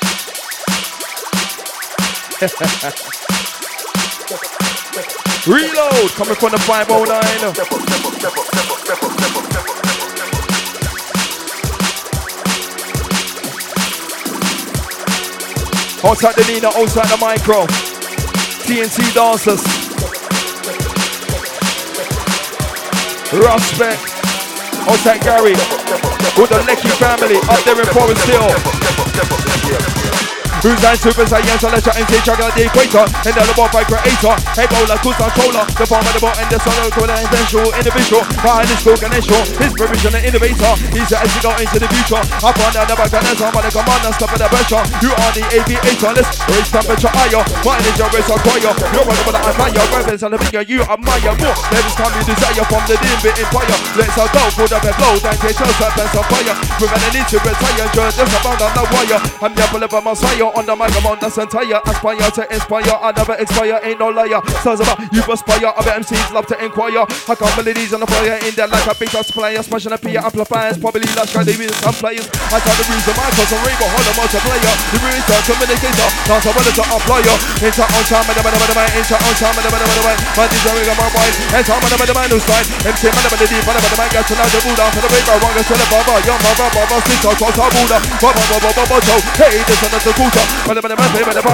Reload, coming from the 509. Outside the Nina, outside the micro. TNC dancers. Respect. Outside Gary. With the Lecky family up there in Forest Hill. Who's that Super Saiyan Challenger MC Chocolate the Equator? And the ball by creator. Hey, bowler, cool controller. The form of the ball and the solo to the intentional individual. Behind his cool connection. His provision and innovator. He's as he got into the future. Up on the back and there's on the commander. Stop at the pressure. You are the aviator. Let's raise temperature higher. Mine is your race acquire. You're one of the fire. Brothers and the figure you admire. More. There is time you desire from the dim empire. Let's go for the flow. Then take your serpents on fire. Prevent an need to retire. Just about on the wire. I'm the apple of a messiah. On the microphone, that's entire. Aspire to inspire, I never expire, ain't no liar. Sounds about you aspire, other MCs love to inquire. I can't melodies on the fire in there like a big ass player. Smashing a P amplifiers, probably last guy they use some players. I tell the reason my cause I'm rainbow, hold a multiplayer. The reason communicator, dance a relative employer. Enter on time, enter on time, my DJ ring on my mind. Enter on the man who's fine. MC man of the deep, man of the man, get to know the Buddha. For the paper, one gets to the Baba, young Baba, sister, cross our Buddha. Baba, hey, this is the Kuta. Let's go, you can get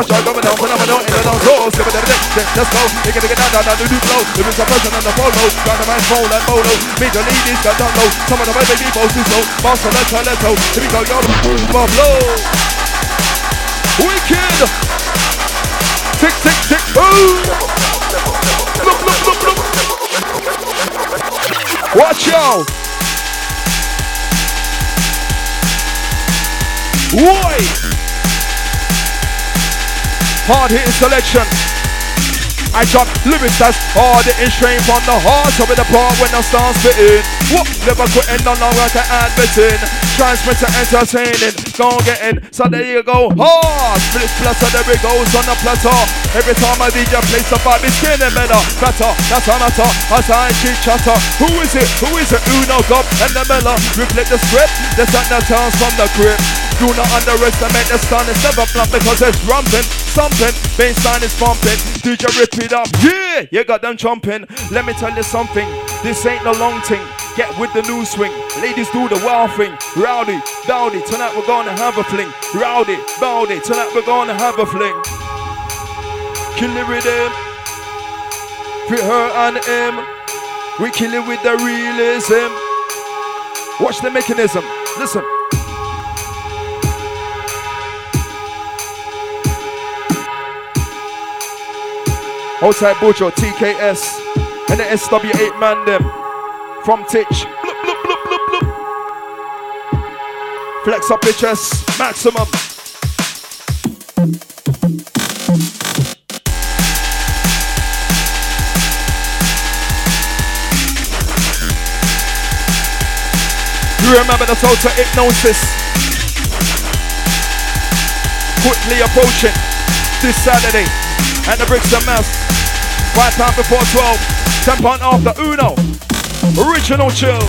down, do flow. If it's a person on the polo, got the man phone and polo. Major ladies got down low. Some of the baby boys do so. Boss on let's go. Here we go, yo. Blow. Wicked. Tick, tick, tick. Boom. Look. Watch out. Why? Hard hitting selection. I drop lyrics that's hard hitting straight from the heart. So with the part when I start spitting. Whoop, never quitting, no longer can admitting. Transmitting, entertaining, don't get in. So there you go, hard. Split platter, there it goes on the platter. Every time I DJ plays the vibe, it's getting better. Better, that's a matter. As I cheat chatter. Who is it? Uno, Gob, and the Miller. Reflect the script, there's something that turns from the grip. Do not underestimate the stun, it's never blunt because it's rumping. Something, baseline is pumping. DJ rip it up, yeah, you got them chomping. Let me tell you something, this ain't no long thing. Get with the new swing, ladies do the wild thing. Rowdy, dowdy, tonight we're gonna have a fling. Rowdy, bowdy, tonight we're gonna have a fling. Kill it with him, with her and him. We kill it with the realism. Watch the mechanism, listen. Outside Bujo, TKS, and the SW8 man them from Titch. Bloop, bloop, bloop, bloop, bloop. Flex up your chest, maximum. You remember the total hypnosis? Quickly approaching this Saturday. And the bricks and mass. 5 pound before 12. 10 pound after Uno. Original chill.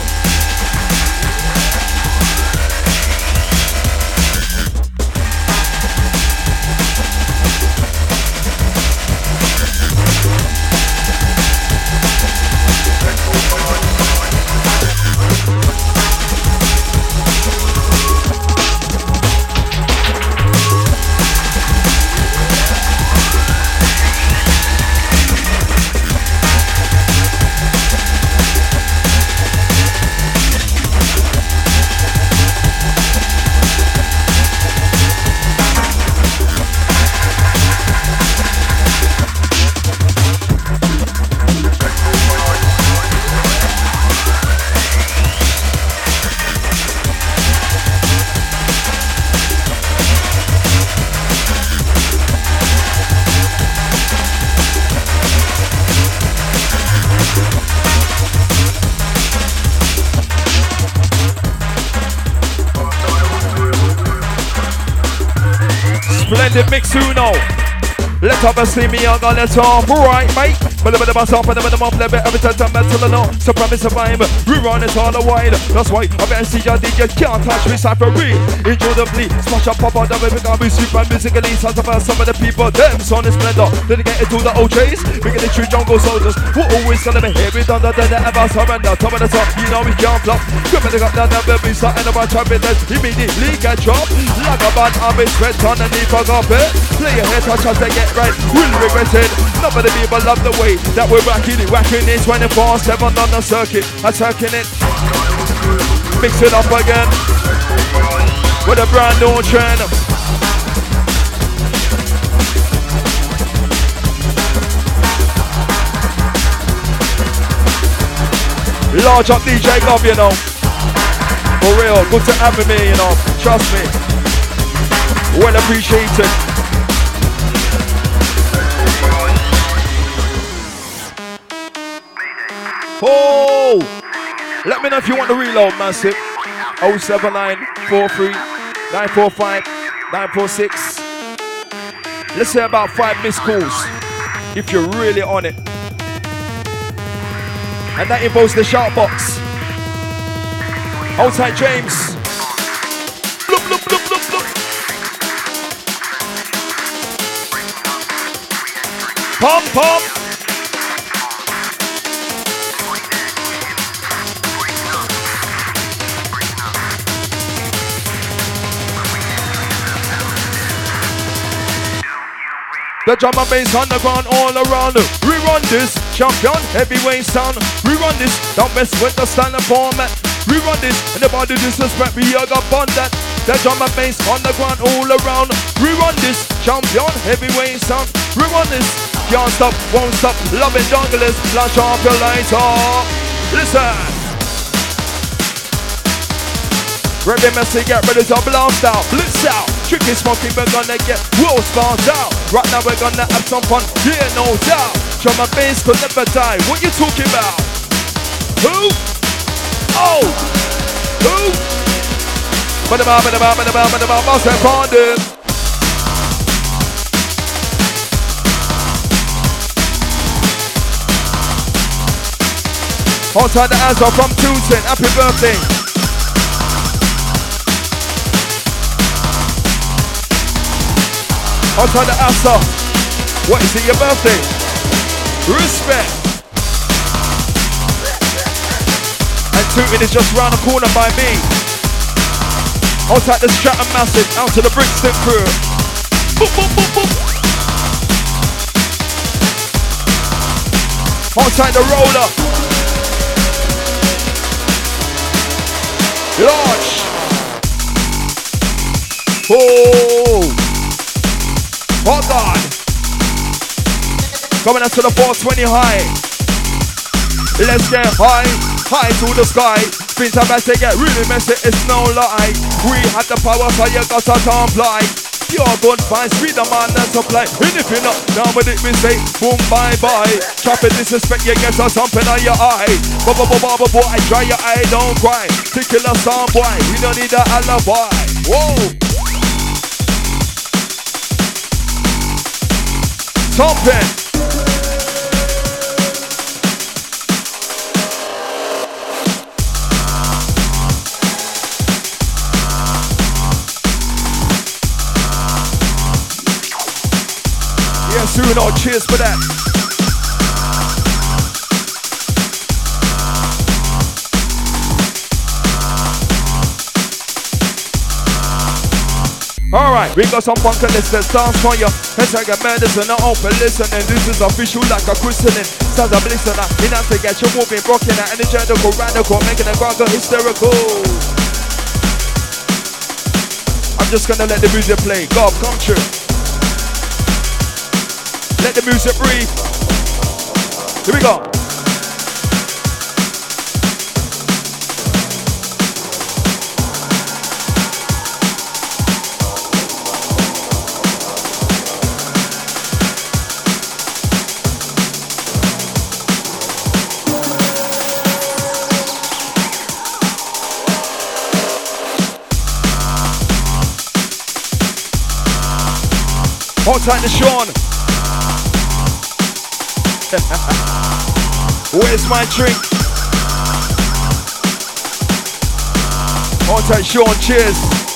Splendid mix uno. Let up and see me, I'm gonna let off. Right, mate. But the bus up and the bottom up, let me every time I'm till I know. So promise survive. We run it all the while. That's why I better see your DJ can't touch me, cypher real. Enjoy the plea. Smash up, pop out, the way we got me super musically. Sounds about some of the people, them son is splendor. Dedicated to the OJs. We get the true jungle soldiers. Who always gonna be here. We done that, they never surrender. Top of the top, you know we can't flop. Good man, they got that, never be starting about champion. Immediately get dropped. Like a bad army sweat underneath a carpet. Play your head, touch as they get right. We'll regret it. Nobody people love the way that we're whacking it 24/7 on the circuit. Attacking it. Mix it up again with a brand new trend. Large up DJ Gob, you know. For real, good to have me, you know. Trust me. Well appreciated. Oh! Let me know if you want to reload, massive. 07943 945 946. Let's say about 5 missed calls if you're really on it. And that involves the shout box. Hold tight, James. Look, look, look, look, look. Pump, pump. The drum and bass on the ground all around. We run this, champion, heavyweight sound. We run this, don't mess with the standard format. We run this, and the body disrespect, we are got on that. The drum and bass on the ground all around. We run this, champion, heavyweight sound. We run this, can't stop, won't stop. Loving junglers, flash off your lights off. Listen. Ready, messy, get ready to blast out, blitz out. Tricky smoking, we're gonna get real sparked out. Right now we're gonna have some fun, yeah, no doubt. Drum and bass could never die, what you talking about? Who? Oh! Who? Ba-da-ba, boss and bonded. Outside the answer from Tootin, happy birthday. Outside the answer, what is it, your birthday? Respect. And Tootin is just round the corner by me. Outside the Stratton Massive, out to the Brixton crew. Boop, boop, boop, boop. Outside the roller. Large. Oh. Oh God. Coming out to the 420 high. Let's get high, high to the sky. Things are about to get really messy, it's no lie. We have the power, so you got to comply. Pure good vibes, we the man and supply. And if you're not down with it, we say boom, bye bye. Traffic disrespect, you get something on your eye. Boy, dry your eye, don't cry. Particular sound boy, we don't need a alibi. Whoa. Something. Yes, Uno, cheers for that. Alright, we got some funk and let's dance for you. Let's take a medicine and open listening. This is official like a christening. Sounds a listener. You know to get you moving, broken out, energetical, radical, making a crowd go hysterical. I'm just gonna let the music play. God, come true. Let the music breathe. Here we go. Hold tight to Sean. Where's my drink? Hold tight, Sean. Cheers.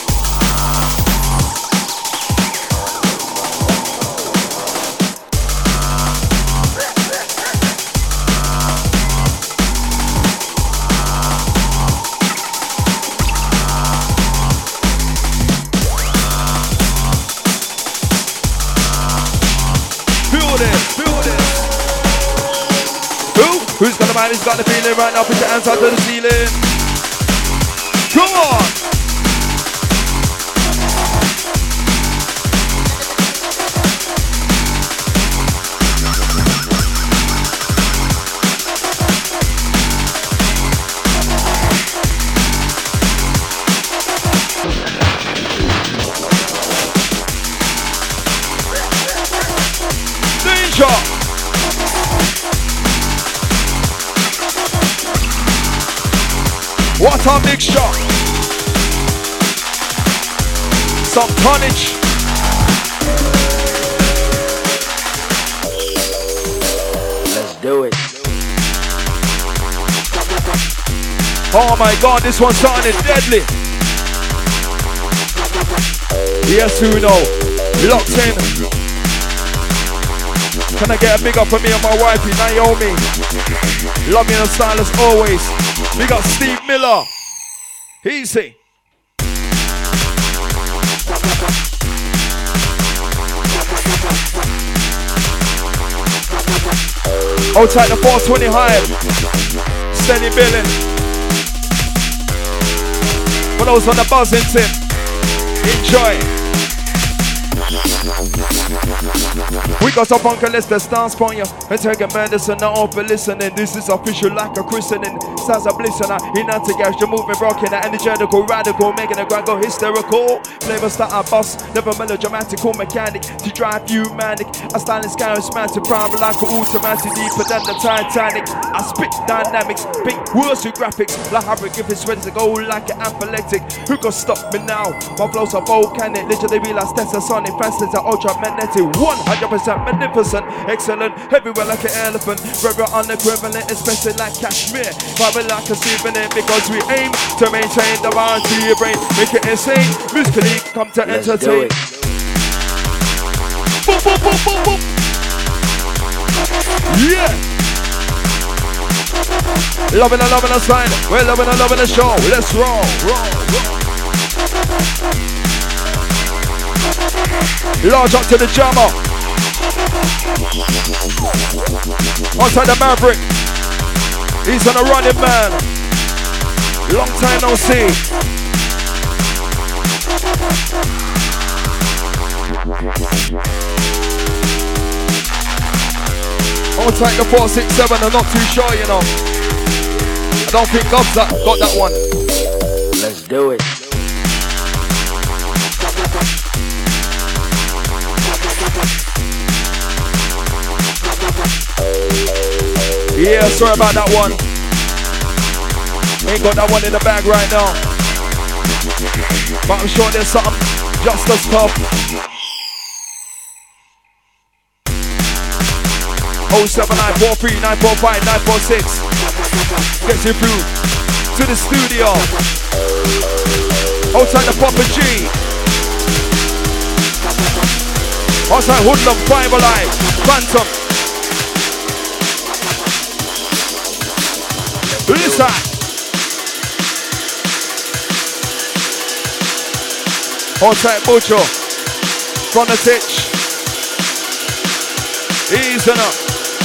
Who's got the mind? Who's got the feeling right now? Put your hands out to the ceiling. Come on! Danger! What a mixture! Some tonnage. Let's do it. Oh my God, this one's sounding deadly. Yes, who know? Locked in. Can I get a big up for me and my wifey, Naomi? Love me and style as always. We got Steve Miller. Easy. Outside the 420 Hive. Steady billing. For those on the buzzing tip, enjoy. We got some punk and let's dance for you. And take a medicine, not open listening. This is official like a christening. Stars are blissing, in anti-gas, you're moving, rocking, energetical, radical, making a grind go hysterical. Flavors that I bust, never melodramatic or mechanic to drive you manic. I stand in charismatic, private like an automatic, deeper than the Titanic. I spit dynamics, big words with graphics, like hybrid Griffiths ready to go like an athletic. Who can stop me now? My flows are volcanic, literally realize that's a sonic, fast as an ultra-magnetic, 100% magnificent, excellent, everywhere like an elephant, very unequivalent, especially like Kashmir. Private like a souvenir because we aim to maintain the mind to your brain, make it insane, musically come to entertain. Boom, boom, boom, boom, boom. Yeah. Loving the sign, we're loving the show. Let's roll. Large up to the jammer. Outside the Maverick. He's on a running man. Long time no see. Outside the 467, I'm not too sure, you know. I don't think Gob's got that one. Let's do it. Yeah, sorry about that one. Ain't got that one in the bag right now. But I'm sure there's something just as tough. 07943 945 946. Gets you through to the studio. Outside the Papa G. Outside Hoodlum, Fiber Line, Phantom. Listen. Outside Mucho. From the pitch. Easy enough.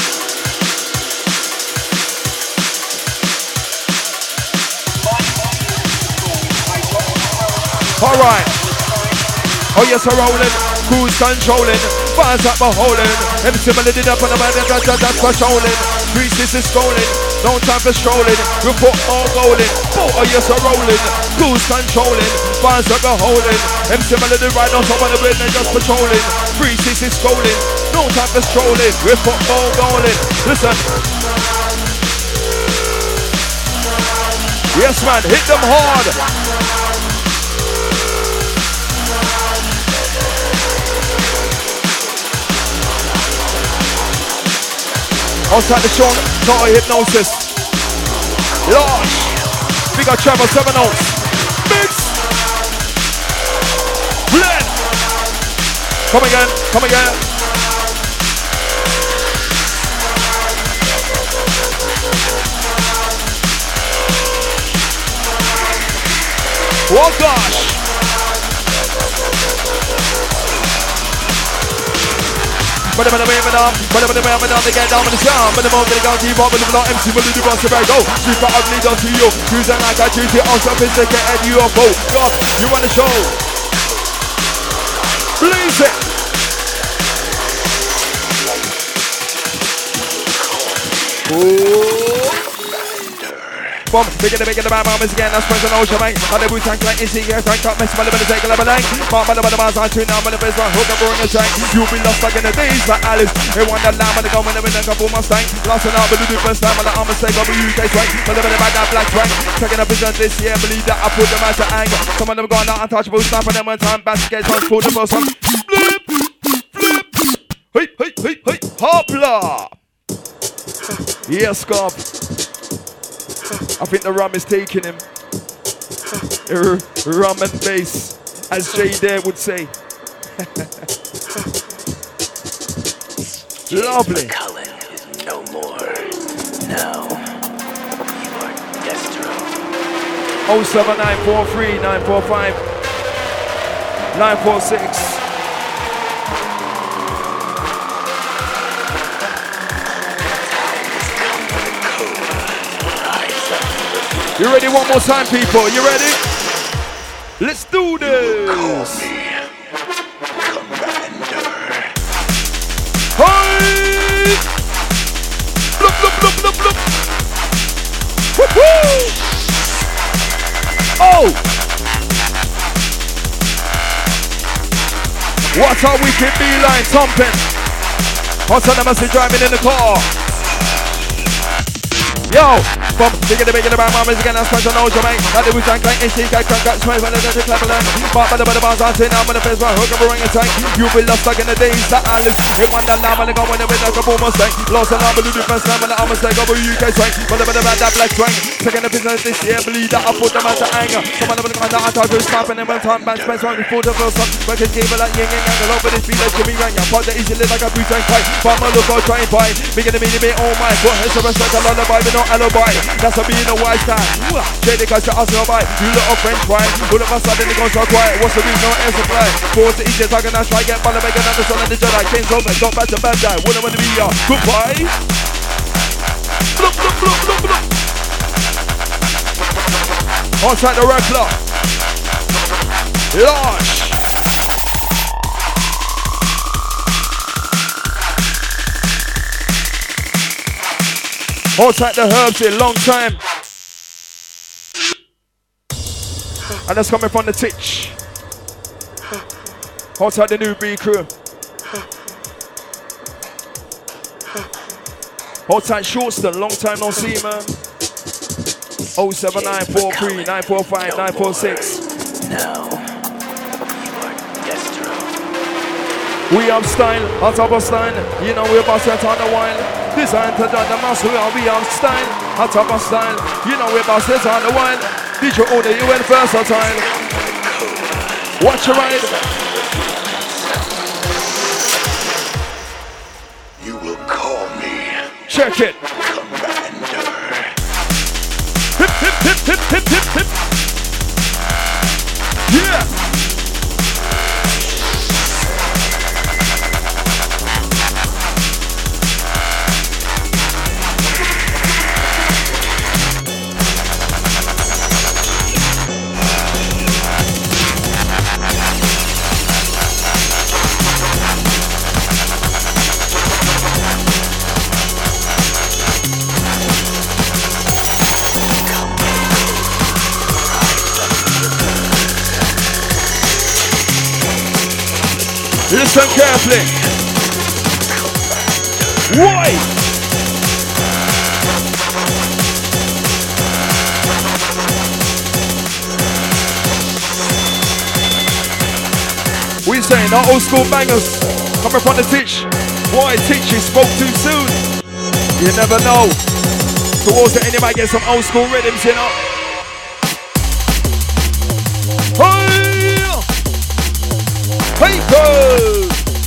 Alright. Oh yes, we're rolling. Cruise controlling. Fires up my holding. And similar did up on the man that's patrolling. 360 scrolling. No time for strolling. We put all golden. Oh yes, we're rolling. Cruise controlling. Fires up my holding. And similar did right on top of the bed and just patrolling. 360 scrolling. No time for strolling. We put all golden. Listen. Yes man, hit them hard. Outside the show, Total Hypnosis. Large. We got Trevor 7 notes. Mix. Blend. Come again, come again. Oh gosh. But they get down with the sound. But the more they go deep up with the blood MC with the boss of go. Super ugly down to you. Using like I treat you all sophisticated UFO. God, you want the show. Please it. Oh. Boom, bigger the bad mamas again, that's Prince and Ocean, mate. And the Wu-Tang Clan is here, Frank up, mess, mother, take a level line. Mama, the man's on 2 now, but the best one, hook up, bring a tank. You'll be lost like in the days, like Alice. They want the lamb, and they go in the winner, couple Mustang. Lost and out, but the first time, and the armor say, go UK swank. But the bad that black swank. Taking up business this year, believe that I put them out to anger. Some of them gone out untouchable, snapping them one time, baskets, one for the first one. Flip, flip. Hey, hopla. Yes, Scarf. I think the rum is taking him. Rum and bass, as Jay Dare would say. Lovely. Cullen is no more. Now you are Destro. 07943 945 946. You ready one more time, people? You ready? Let's do this. Call me Commander. Hey! Blup, blup, blup, blup, blup. Woo-hoo! Oh! What a wicked beeline thumping. What's on the message driving in the car? Yo! Bump, bigger the bad mamas again, that's Prince and Ocean, mate. Like the Wu-Tang Clan, NC, crank, smash, when they get to clap along. But the bars on 10 now, when the first one, hook up, bring a tank. You'll be lost like in the days that Alice. It won that lamb, and they go in the wind like a boom Mustang. Lost and lamb, but the first time, and the armor say, go with UK swank. But the bad that black swank. Taking the business this year, believe that I put them out to anger. Some of them gone down, I talk to snapping, and one time, band space one before the first one. Working cable like yin yang, and over this beat like Jimmy Rang. Pop the easy like a Wu-Tang fight. Farmer look out, try and fight. Bigger the meaning, oh my. What is the respect, a lullaby, but no alibi. That's a being a wise time. Shady guys to ask no bite. You lot of French fry. All of a sudden it goes so quiet. What's the reason? No air supply. Force the easiest I can now try. Get Bala Bacon and the son of the Jedi. King's over. Don't back to bad guy. Wouldn't want to be goodbye. Blup, blup, blup, blup, blup. Outside the red clock. Large. Outside the herbs in long time. And that's coming from the Titch. Outside the new B crew. Outside Shortston, long time no see, man. 07943 945 946. Now you are Destro. We have style, on top of style. You know we're about to on the wine. Design to join the mass, we have style, on top of style. You know we're about to on the wine. Did you own it? You went versatile. Watch your ride. You will call me. Check it. Commander. Hip, hip, hip, hip, hip, hip, hip. Yeah. Listen carefully. Why? We saying our old school bangers coming from the Titch. Why Titch? You spoke too soon. You never know. Towards the end, you might get some old school rhythms, you know. Hey! Hey, go!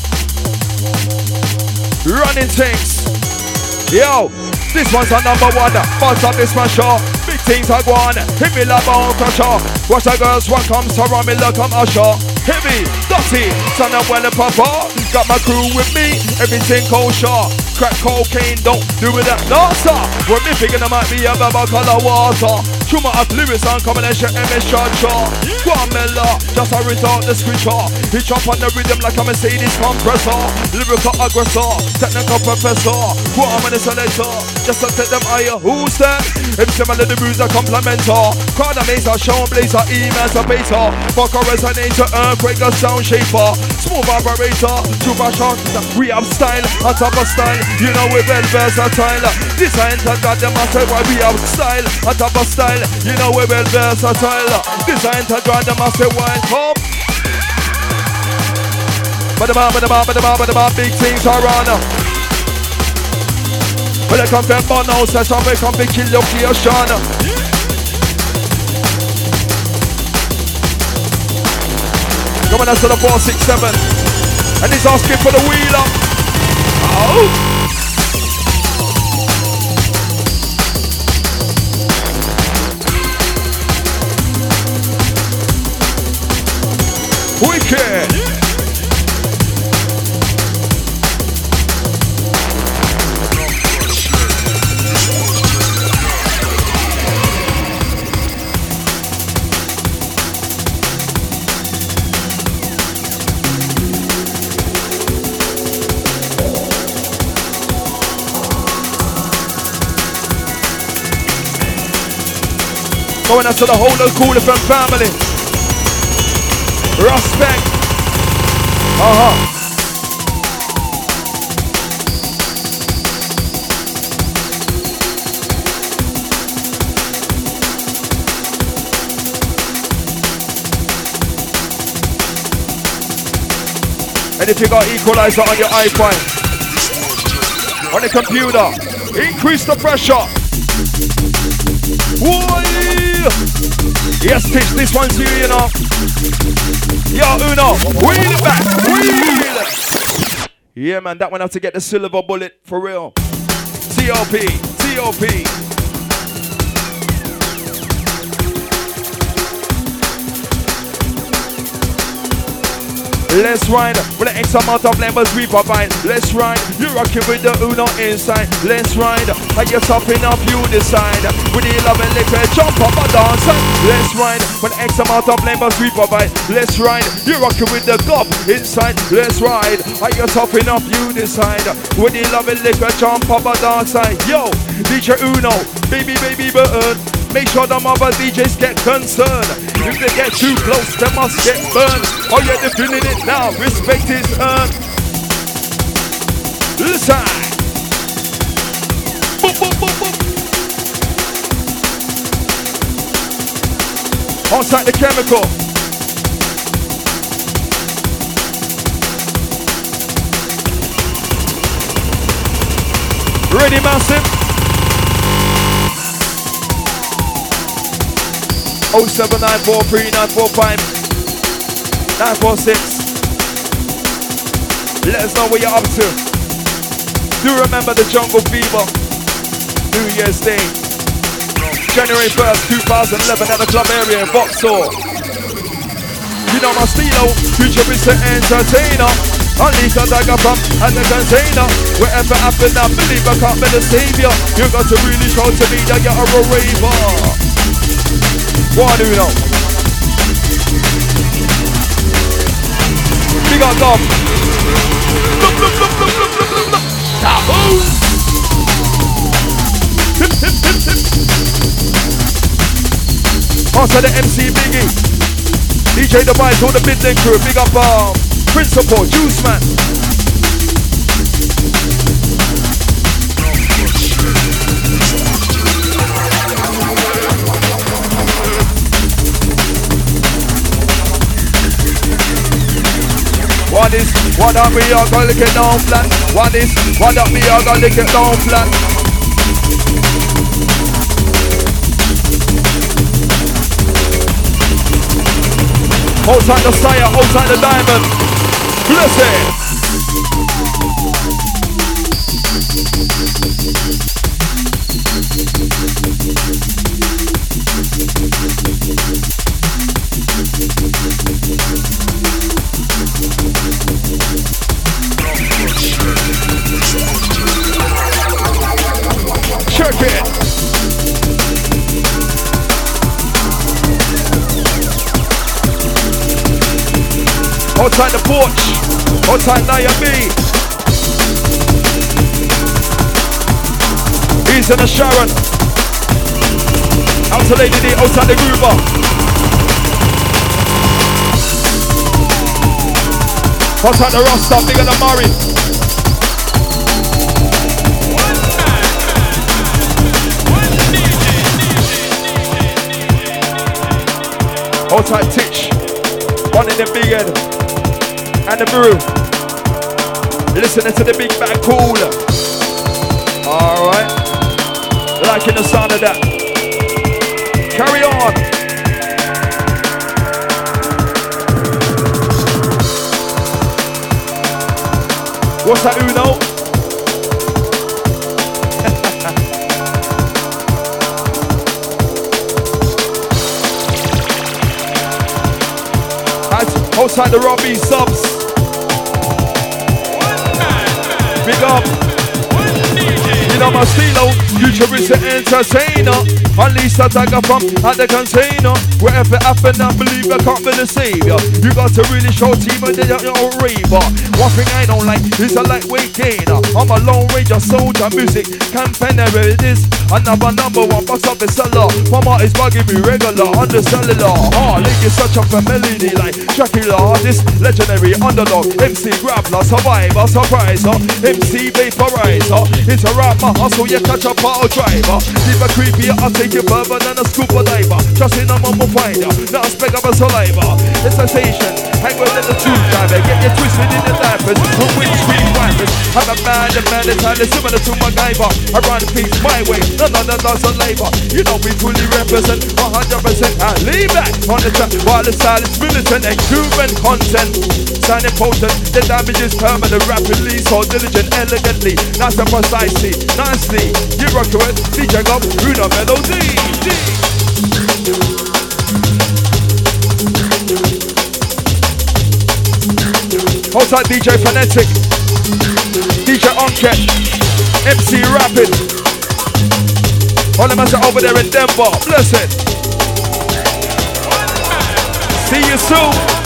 Running things. Yo, this one's a number one. Bounce up this one short. Big things are going. Hit me like bone crusher. Watch the girls one comes around me like I'm Usher. Heavy, dirty, son of well and papa. Got my crew with me. Everything kosher. Crack cocaine, don't do with that NASA. When me thinking I might be a baba color water. Too much lyrics and combination MS Charger. Guamela, just a result the scripture. He chop on the rhythm like a Mercedes compressor. Lyrical aggressor, technical professor. Guam and the selector, just to set them higher. Who's that? If similar the bruiser complementer. Crowd a mazer, show blazer, emails a beta. Fuck a resonator, earthquake a sound shaper. Smooth operator, true fashion. We have style, on top of style. You know we're well versatile. Design to God them I say why we have style, on top of style. You know we're well versatile. Design to God them I say why come. But big things are on. When they come from Bono session, we come to kill your creation. Come on, that's to the 467. And he's asking for the wheeler. Oh! Wicked! Going out to the whole of Cool FM family. Respect. And if you got equalizer on your iPhone, on the computer, increase the pressure. Whoa! Yes, Tish, this one's you, you know. Yo, Uno, wheel it back, wheel! Yeah, man, that one have to get the silver bullet for real. T.O.P. Let's ride with the X amount of members we provide. Let's ride, you're rocking with the Uno inside. Let's ride, I get something up you decide. With the love and liquor, jump up and dance. Let's ride with the X amount of members we provide. Let's ride, you're rocking with the gob inside. Let's ride, I get something up you decide. With the love and liquor, jump up and dance. Yo, DJ Uno, baby burn. Make sure the mother DJs get concerned. If they get too close, they must get burned. Oh yeah, they're feeling it now. Respect is earned. Listen. Boop, boop, boop, boop. On-site the chemical. Ready, massive. 07943945946. Let us know what you're up to. Do remember the Jungle Fever New Year's Day, January 1st, 2011 at the club area in Vauxhall. You know my stilo, future is the entertainer. Unleash a dagger from and the container. Wherever happened, I believe I can't be the savior. You got to really show to me that you're a raver. What do you know? Big up Dom. Also the MC Biggie, DJ Device, all the Midland crew. Big up Principal, Juice Man. What is, what up me, I gonna lick it down flat. What is, what up me, I gonna lick it down flat. Hold tight the Sire, hold tight the Diamond. Bless it. Check it. Hold tight the porch. Hold tight Naomi. He's in the Sharon. Out to Lady D. Hold tight the Groover. Hold tight the Rasta. Bigger than Murray. Hold tight Titch. One in the big head. And the brew. Listening to the big back cool. Alright. Liking the sound of that. Carry on. What's that Uno? Hold tight the Robbie subs. Big up. You know my stilo, futuristic entertainer. Unleash the dagger from at the container. Wherever it happen, I believe I can't be the savior. You got to really show team and you're a raver. One thing I don't like is a lightweight gainer. I'm a lone ranger, soldier, music campaigner. It is another number one box office seller. Mama is bugging me regular on the cellular. Link is such a melody like Dracula. This legendary underdog, MC Grappler, survivor, surpriser, MC vaporizer. Interrupt my hustle, you catch a power driver. Keep a creepy, I'll take you further than a scuba diver. Trust in a mama finder, not a speck of a saliva. It's sensation, hang with the truth driver. Get you twisted in the diapers, from windscreen wipers. I'm a man that's highly similar to MacGyver. I run things my way, none of the does on labor. You know we fully represent 100%. I leave back on the track while the style is militant and human content. Sounding potent, the damage is permanent, rapidly, so diligent, elegantly, nice and precisely, nicely. You rock it with DJ Gob, Bruno Melody. Hold tight DJ Phonetic, DJ Onket, MC Rapid. All the massa over there in Denver, bless it. See you soon.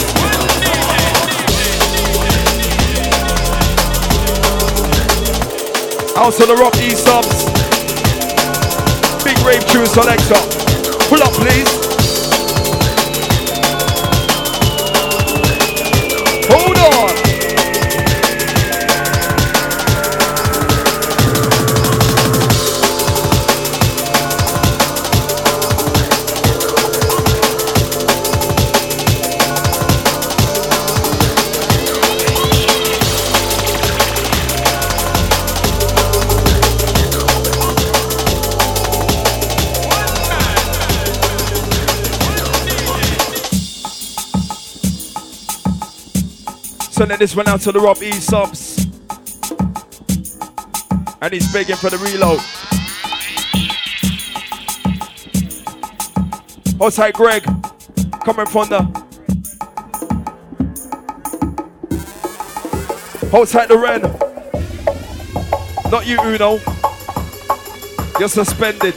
Out to the Rock E subs. Big rave tune selector. Pull up please. Hold on. Sending this one out to the Rob E subs. And he's begging for the reload. Hold tight Greg. Coming from the... Hold tight the Ren. Not you Uno. You're suspended.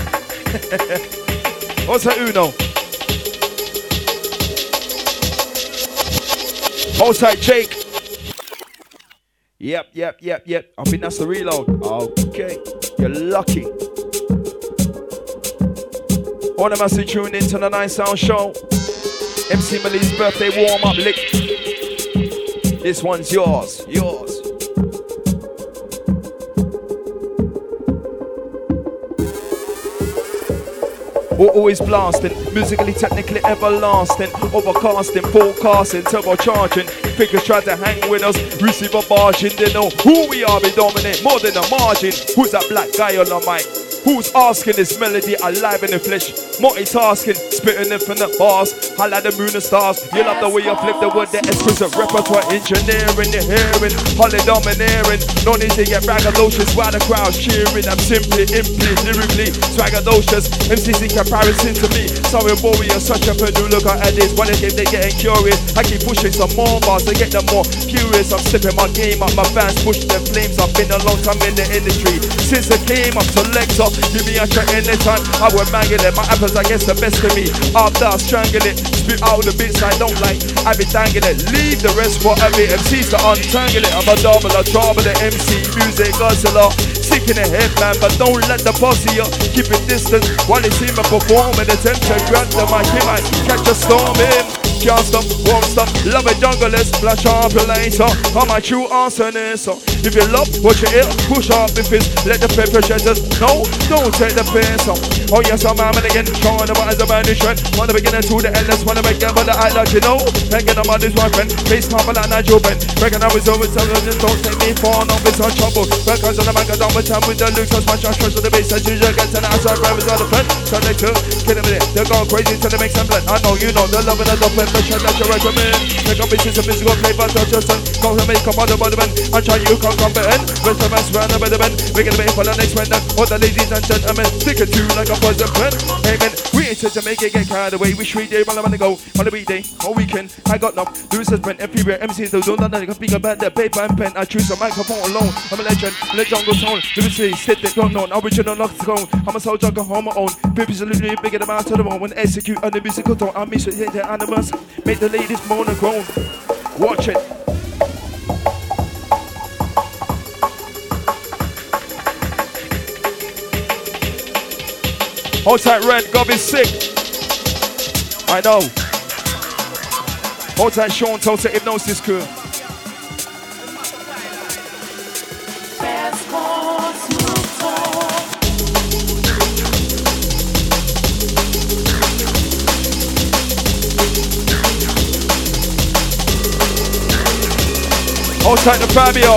Hold tight Uno. Hold tight, Jake. Yep. I think that's the reload. Okay, you're lucky. All of us who tuned into the Night Sound Show. MC Mali's birthday warm-up lick. This one's yours. We're always blasting, musically, technically everlasting, overcasting, forecasting, turbocharging. Figures try to hang with us, receive a barging. They know who we are, we dominate more than a margin. Who's that black guy on the mic? Who's asking this melody alive in the flesh? Multitasking, spitting infinite bars. I like the moon and stars. You love the way you flip the word, the exquisite repertoire engineering. You're hearing, holly domineering. No need to get braggadocious while the crowd's cheering. I'm simply, lyrically swaggadocious. MCs in comparison to me. Sorry, boy, you're such a purdue. Look at this, what if they getting curious? I keep pushing some more bars to get them more curious. I'm stepping my game up, my fans push their flames. I've been a long time in the industry. Since I came up, selector. Give me a shot anytime, I will mangle it. My apples, I guess, the best of me. After I strangle it, spit out the bits I don't like. I be dangling it, leave the rest for every MCs to untangle it. I'm a double, a trouble, the MC, music, guzzler. Sick in the head, man, but don't let the posse up. Keep it distant while they see me perform. And attempt to grab the mic, he might catch a storm in. Can't stop, won't stop, love it jungleless, flash up later. I'm my true answer is so. If you love what you hear, push up the fist. Let the pepper shelters. No, don't take the piss off. Oh yes, I'm at again, trying to as a man is trend. Want to begin to the end, that's wanna make them, but I like you know. Hanging on this one friend, face pump like Nigel Ben. Reckon I was over, so just don't take me for no bits of trouble. Records on the man, got down with time with the looks, as much as stress on the base, as usual, get to the outside, rappers on the front. So they too, get them in it, they're going crazy till they make some blend. I know you know, they're loving the dope. Pressure that you recommend. Make up business and physical play, but not just go to make up on the bottom end. And try you can't comprehend. Rest of us round the better men. We're gonna make for the next one. All the ladies and gentlemen, stick it to like a poison pen. Amen. We ain't to make it get carried away. We treat day while I wanna go on the weekday or weekend. I got no losers rent everywhere. MCs don't know nothing. I speak about the paper and pen. I choose a microphone alone. I'm a legend. Let jungle tone. Lyrically, sit there, don't know. Original not to go. I'm a soldier, go home my own. Purpose is literally bigger than out to the bone. When execute on the musical tone, I'm missing the animals. Make the ladies moan and groan. Watch it. Hold tight, Red. Gob is sick. I know. Hold tight, Sean. Total Hypnosis crew. Hold tight to Fabio.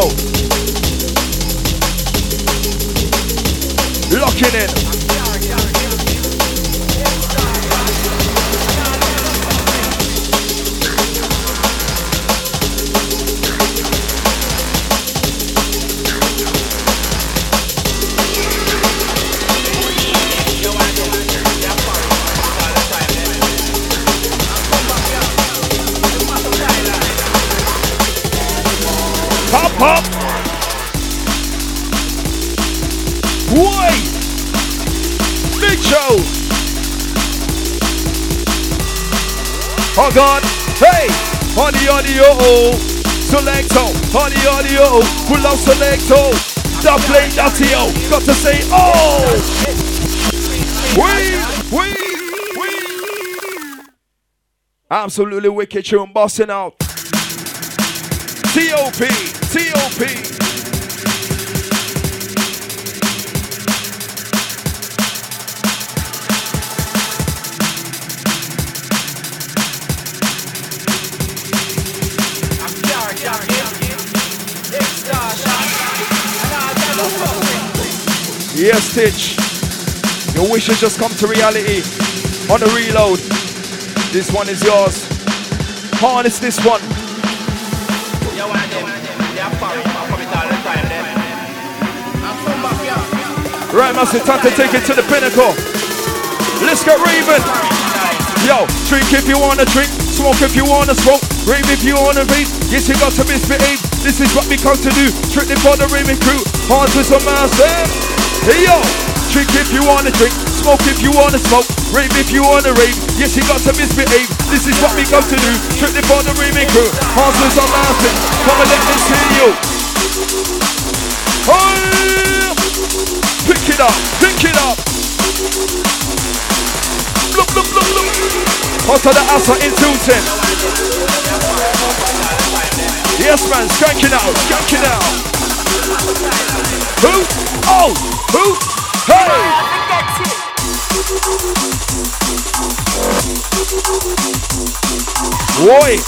Locking in. Pop! Wait! Big show! Oh God! Hey! On the audio! Selecto! On the audio! Pull out Selecto! The play Datio! Got to say oh! Wait! Absolutely wicked tune busting out. T.O.P. Yes, Stitch. Your wishes just come to reality. On the reload. This one is yours. Harness this one. Right, master, time to take it to the pinnacle. Let's get raving. Yo, drink if you wanna drink, smoke if you wanna smoke, rave if you wanna rave. Yes, you got to misbehave. This is what we come to do. Strictly for the raving crew. Hard to some master. Hey yo, drink if you wanna drink, smoke if you wanna smoke, rave if you wanna rave. Yes, you got to misbehave. This is what we come to do. Strictly for the raving crew. Hard to some master. Come and let me see you. Hey! Pick it up. Look. Onto the assa in Tilton. Yes, man, skank it out. Who? Oh, who? Hey! Boy,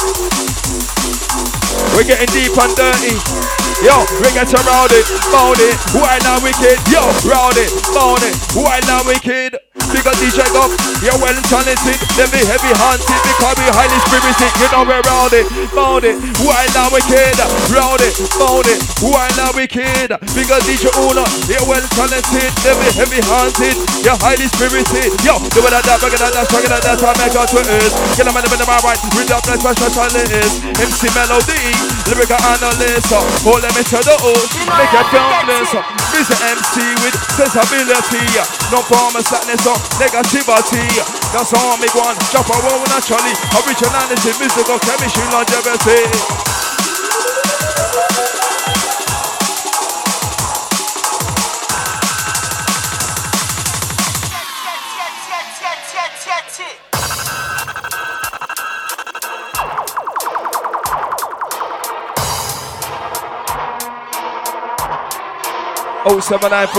we're getting deep and dirty. Yo, we get around it, bound it. Why now wicked? Yo, round it, bound it. Why now wicked? Bigger DJ up, you're well talented. Then be heavy handed because we highly spirited. You know we're round it, bound it. Why now wicked? Round it, bound it. Why now wicked? Bigger DJ owner, you're well talented. Then be heavy handed, you're highly spirited. Yo, do it like that, bigger than that, stronger than that. I make our Twitters. Get them in the right, read up, let's smash letters. MC Melody, lyrical analyst. Hold them into the oath, make it countless. Visit MC with sensibility. No form of sadness or negativity. That's all me go on. Drop a roll naturally. Originality, musical chemistry, longevity. Oh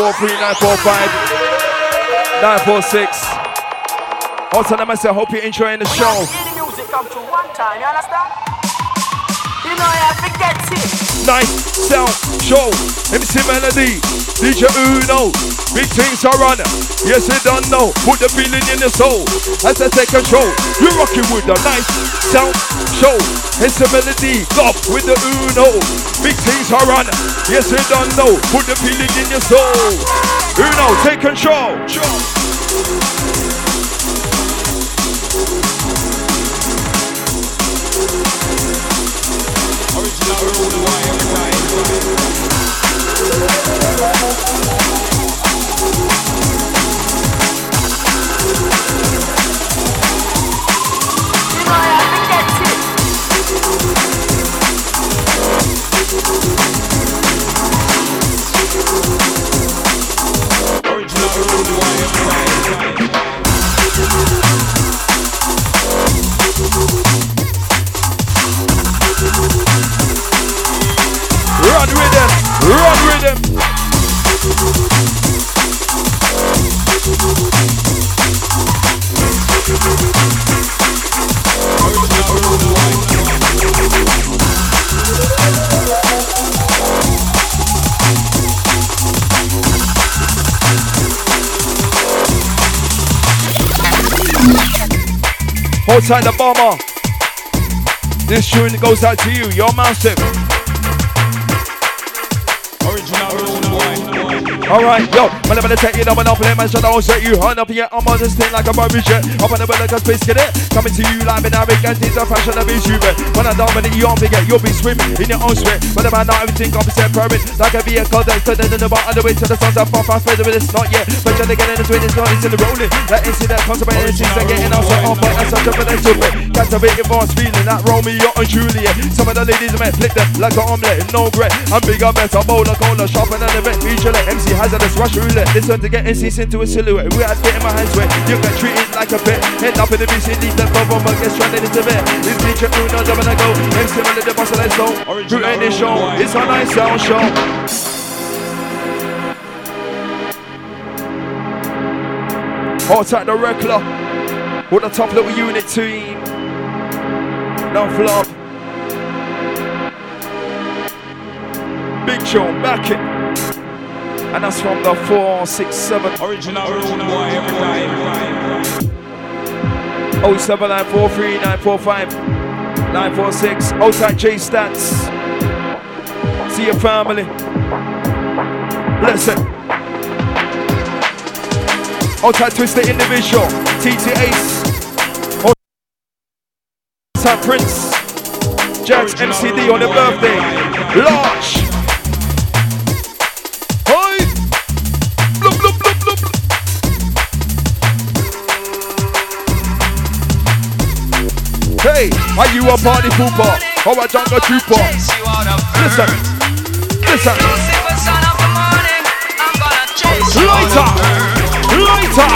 7943945 946. Also, them I say, hope you're enjoying the show. The music come to one time, you understand? You know you have to get it. Nice sound show. MC Melody, DJ Uno. Big things are on. Yes, you don't know. Put the feeling in the soul. As I take control, you're rocking with the nice sound show. MC Melody, go with the Uno. Big things are on. Yes, you don't know. Put the feeling in your soul. Uno, take control. Run with them, run with them. Hold tight the bomber. This tune goes out to you, you're massive. Alright, yo, when I'm gonna take you down and I'll play my shot, I'll set you hard up here. I'm on this thing like a Barbie jet. Up on the way like a space cadet. Coming to you live in arrogant, it's a fashion of his human. When I dominate, you won't forget, you'll be swimming in your own sweat. But if I know everything, I'll be separate. Like a vehicle that's turning in the bar, on the way to the sun's up, far further, but it's not yet. But you're getting in the twin, it's not, it's in the rolling. That AC that comes about energies are getting out so on, but I'm such a potential bit. Captivating boss feeling that Romeo and Juliet. Some of the ladies may flick them like an omelette, no bread. I'm bigger, better, bolder, colder, sharper than the vet. Feature like MC Hazardous, rush roulette. Listen to get NC's into a silhouette. We had getting my hands wet. You get treated like a pet. Head up in the BC, leave the bubble, but get stranded into bed. This teacher, Uno, double I go. MC Melody, the boss, let's go. Through any show, it's a nice sound show. Hold tight the Reckler with a top little unit team. No flop. Big show, back it. And that's from the 467 original Rude Boy every time. 07943945946. Outside J Stats. See your family. Listen. Outside Twisted Individual. TT Ace. Outside Prince. Jax MCD on their birthday. Large. Hey, are you a party pooper or a jungle trooper? Listen, listen. Lighter, lighter.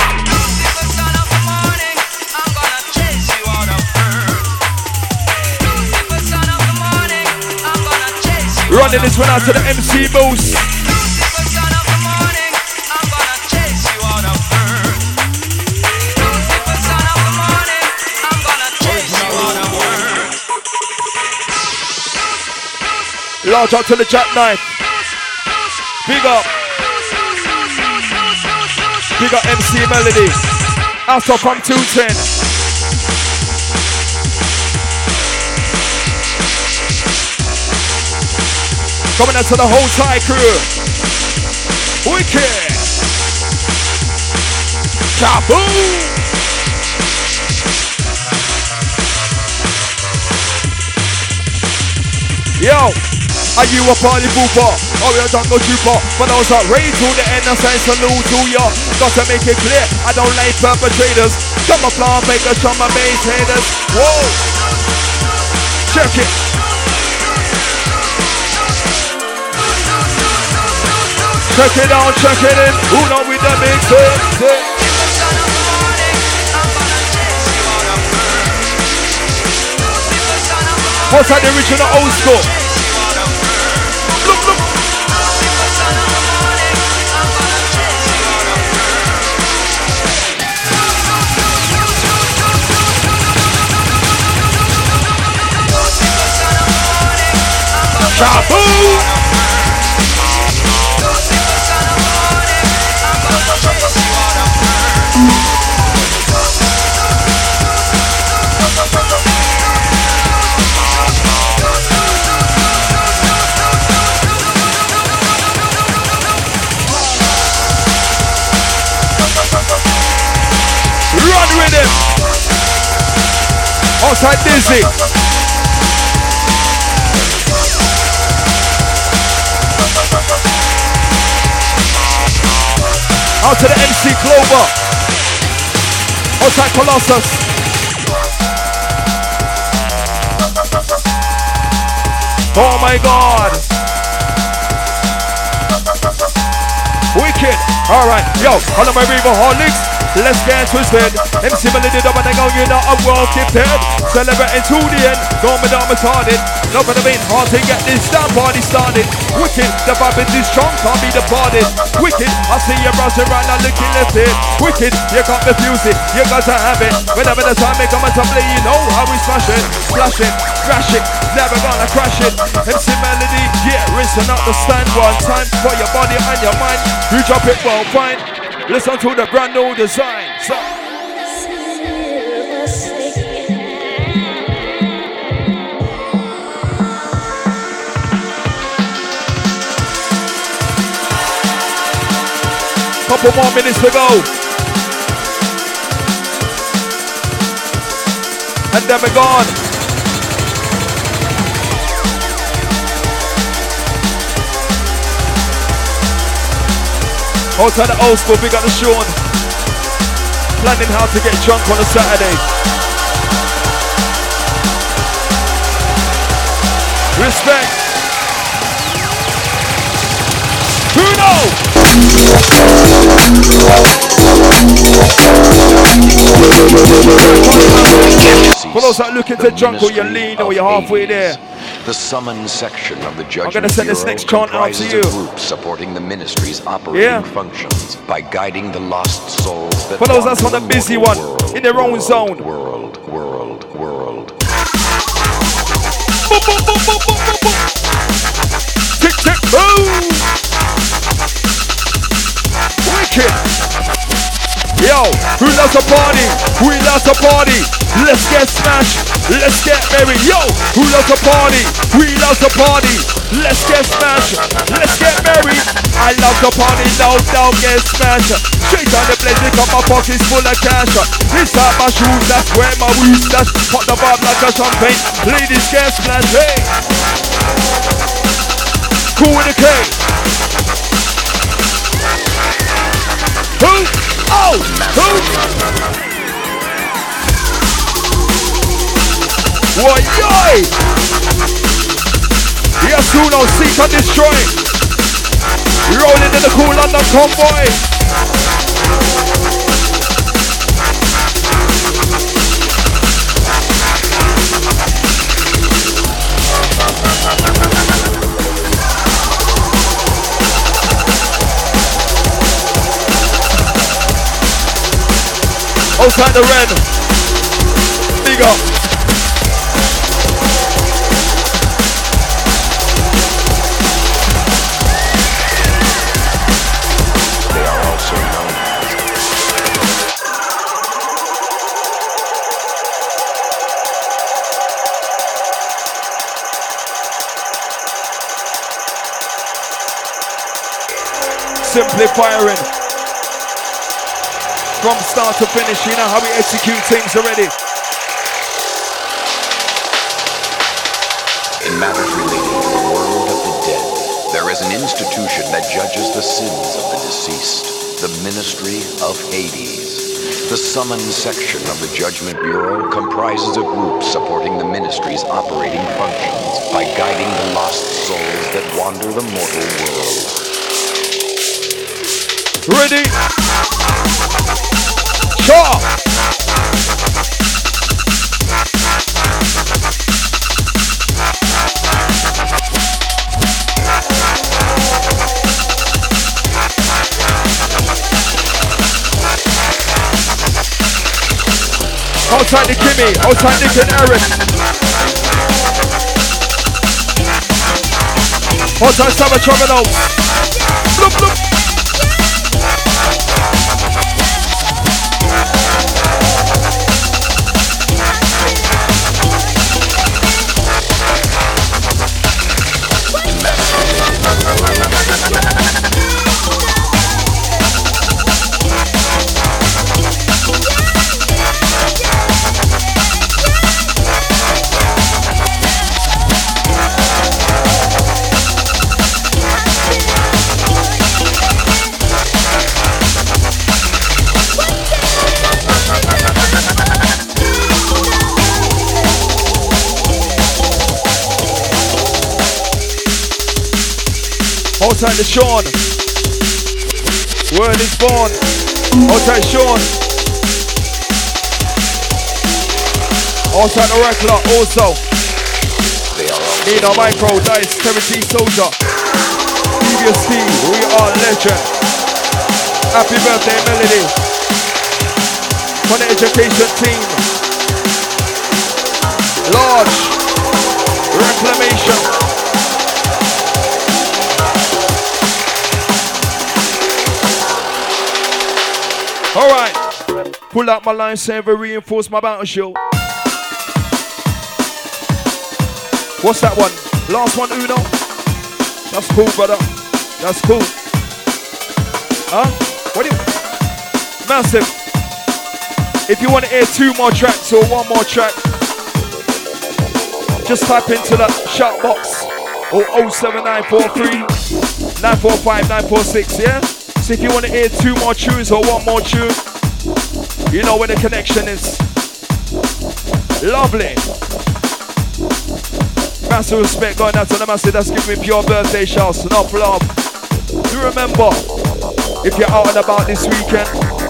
Running this one out to the MC Moose. Large out to the jackknife. Big up. Big up MC Melody. After from 210. Coming out to the whole Thai crew. Wicked. Kaboom. Yo, are you a party pooper? Or a jungle trooper? For those that raise to the end, I say salute to ya. Got to make it clear, I don't like perpetrators. Come up, make us from my base haters. Whoa, check it. Check it out, check it in. Who know with the big thing? What's that, the original old school? Look, look. Shaboom! Run with him. Outside Dizzy. Out to the MC Clover. Outside Colossus. Oh my God. Wicked. Alright, yo, all of my Riverholics. Let's get twisted. MC Melody double and go, you know I'm well gifted. Celebrating to the end, don't be down retarded. Not gonna be hard to get this damn party started. Wicked, the vibe is strong, can't be departed. Wicked, I see you browsing right now looking lifted. Wicked, you can't refuse it, you got to have it. Whenever the time may come and play, you know how we smash it. Flash it, crash it, never gonna crash it. MC Melody, yeah, rinsing out the stand one time for your body and your mind. You drop it well, fine. Listen to the brand new design. So. Couple more minutes to go. And then we're gone. Outside the old school, we got the Sean. Planning how to get drunk on a Saturday. Respect. Bruno! For those that are looking to drunk or you're lean or you're halfway there. The summon section of the Judgment I'm gonna send this next chant out to you. Group supporting the ministry's operating functions by guiding the lost souls that for those that's on a busy one, in their own zone. World. Boom, boom, boom, boom, boom, boom, boom. Tick, tick, boom. Wicked. Yo, who loves a party? We love to party. Let's get smashed. Let's get merry. Yo, who loves a party? We love to party. Let's get smashed. Let's get merry. I love to party. No doubt get smashed. Straight on the blaze, got my pockets full of cash. Inside my shoes, that's where my weed stash. Pop the vibe like a champagne. Ladies get smashed. Hey, cool with a K. Who? Oh, who? Why, yoy! Yes, who knows? Seek and destroy. Rolling in the cool London convoy. Outside the red. Big up. simply firing. From start to finish, you know how we execute things already. In matters relating to the world of the dead, there is an institution that judges the sins of the deceased, the Ministry of Hades. The summons section of the Judgment Bureau comprises a group supporting the ministry's operating functions by guiding the lost souls that wander the mortal world. Ready? Sure! Outside the Kimmy, outside Nick and Aaron. Outside Summer Terminal. Bloop, bloop. Outside the Sean. Word is born. Outside Sean. Outside the Oracle also. Nino Micro, Dice, Terry Soldier. Previous team, we are legend. Happy birthday, Melody. For the education team. Large. Reclamation. Alright, pull out my lifesaver, reinforce my battle shield. What's that one? Last one, Uno? That's cool, brother. That's cool. Huh? What do you... Massive. If you want to hear 2 more tracks or 1 more track, just type into the shout box or 07943 945 946, yeah? So if you want to hear 2 more tunes or 1 more tune, you know where the connection is. Lovely. Massive respect going out to the massive that's giving me pure birthday shouts. Enough love. Do remember, if you're out and about this weekend,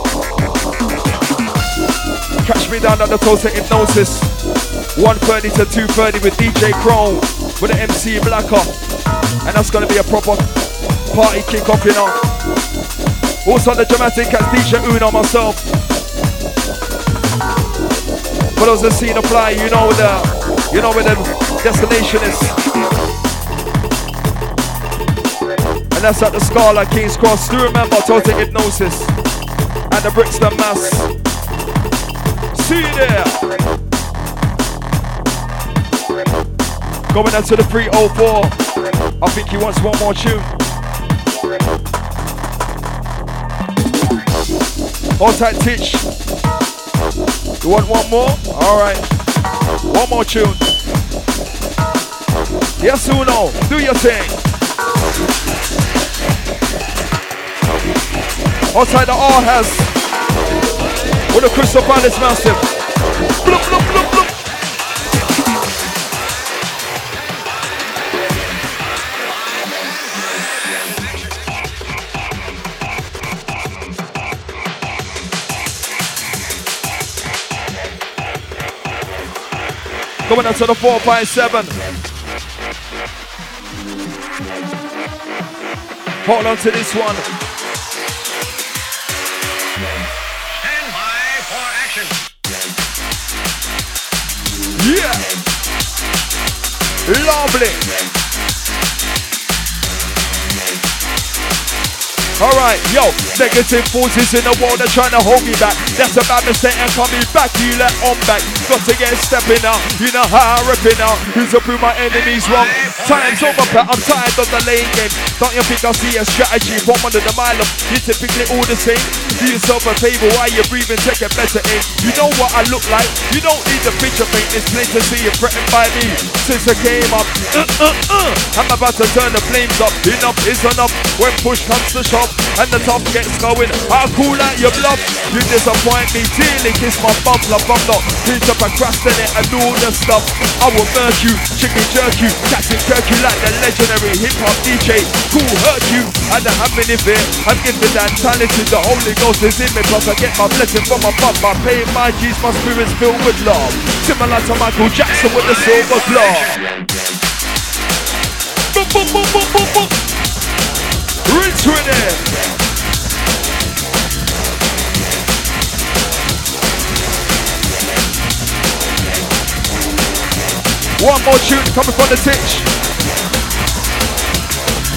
catch me down at the Total Hypnosis, 1:30 to 2:30 with DJ Chrome, with the MC Blacker. And that's going to be a proper party kick-off, you know. Also the dramatic as DJ Uno myself. For those that see the fly, you know where the destination is. And that's at the Scala King's Cross. Do remember Total Hypnosis and the Brixton Mass. See you there. Going out to the 304. I think he wants 1 more tune. Hold tight, Titch. You want 1 more? Alright. 1 more tune. Yes, Uno. Do your thing. Outside the R has. With the Crystal Palace Massive. Bloop, bloop, bloop, bloop. Coming up to the 457. Hold on to this one. Stand by for action. Yeah. Lovely. Alright, yo, negative forces in the world are trying to hold me back. That's a bad mistake and coming back. You let on back. Got to get stepping out. You know how I'm ripping out. Who's up with my enemies wrong? Time's over, but I'm tired of the lane game. Don't you think I see a strategy from under the mile up? You typically all the same. Do yourself a favor while you're breathing, take a better aim. You know what I look like. You don't need the picture paint. It's plain to see you threatened by me since I came up. I'm about to turn the flames up. Enough is enough when push comes to shove and the top gets going. I'll cool out your bluff. You disappoint me. Tearly kiss my bum. I'm not here to procrastinate and do all the stuff. I will murk you, chicken jerk you, Jackson Kirk you like the legendary hip hop DJ. Cool hurt you. I don't have any fear. I'm gifted and talented. The Holy Ghost is in me. Plus I get my blessing from above. My pain, my G's, my spirit's filled with love. Similar to Michael Jackson with the silver glove. Boom, boom, boom, boom, boom, boom. Rinse with it. One more tune coming from the titch.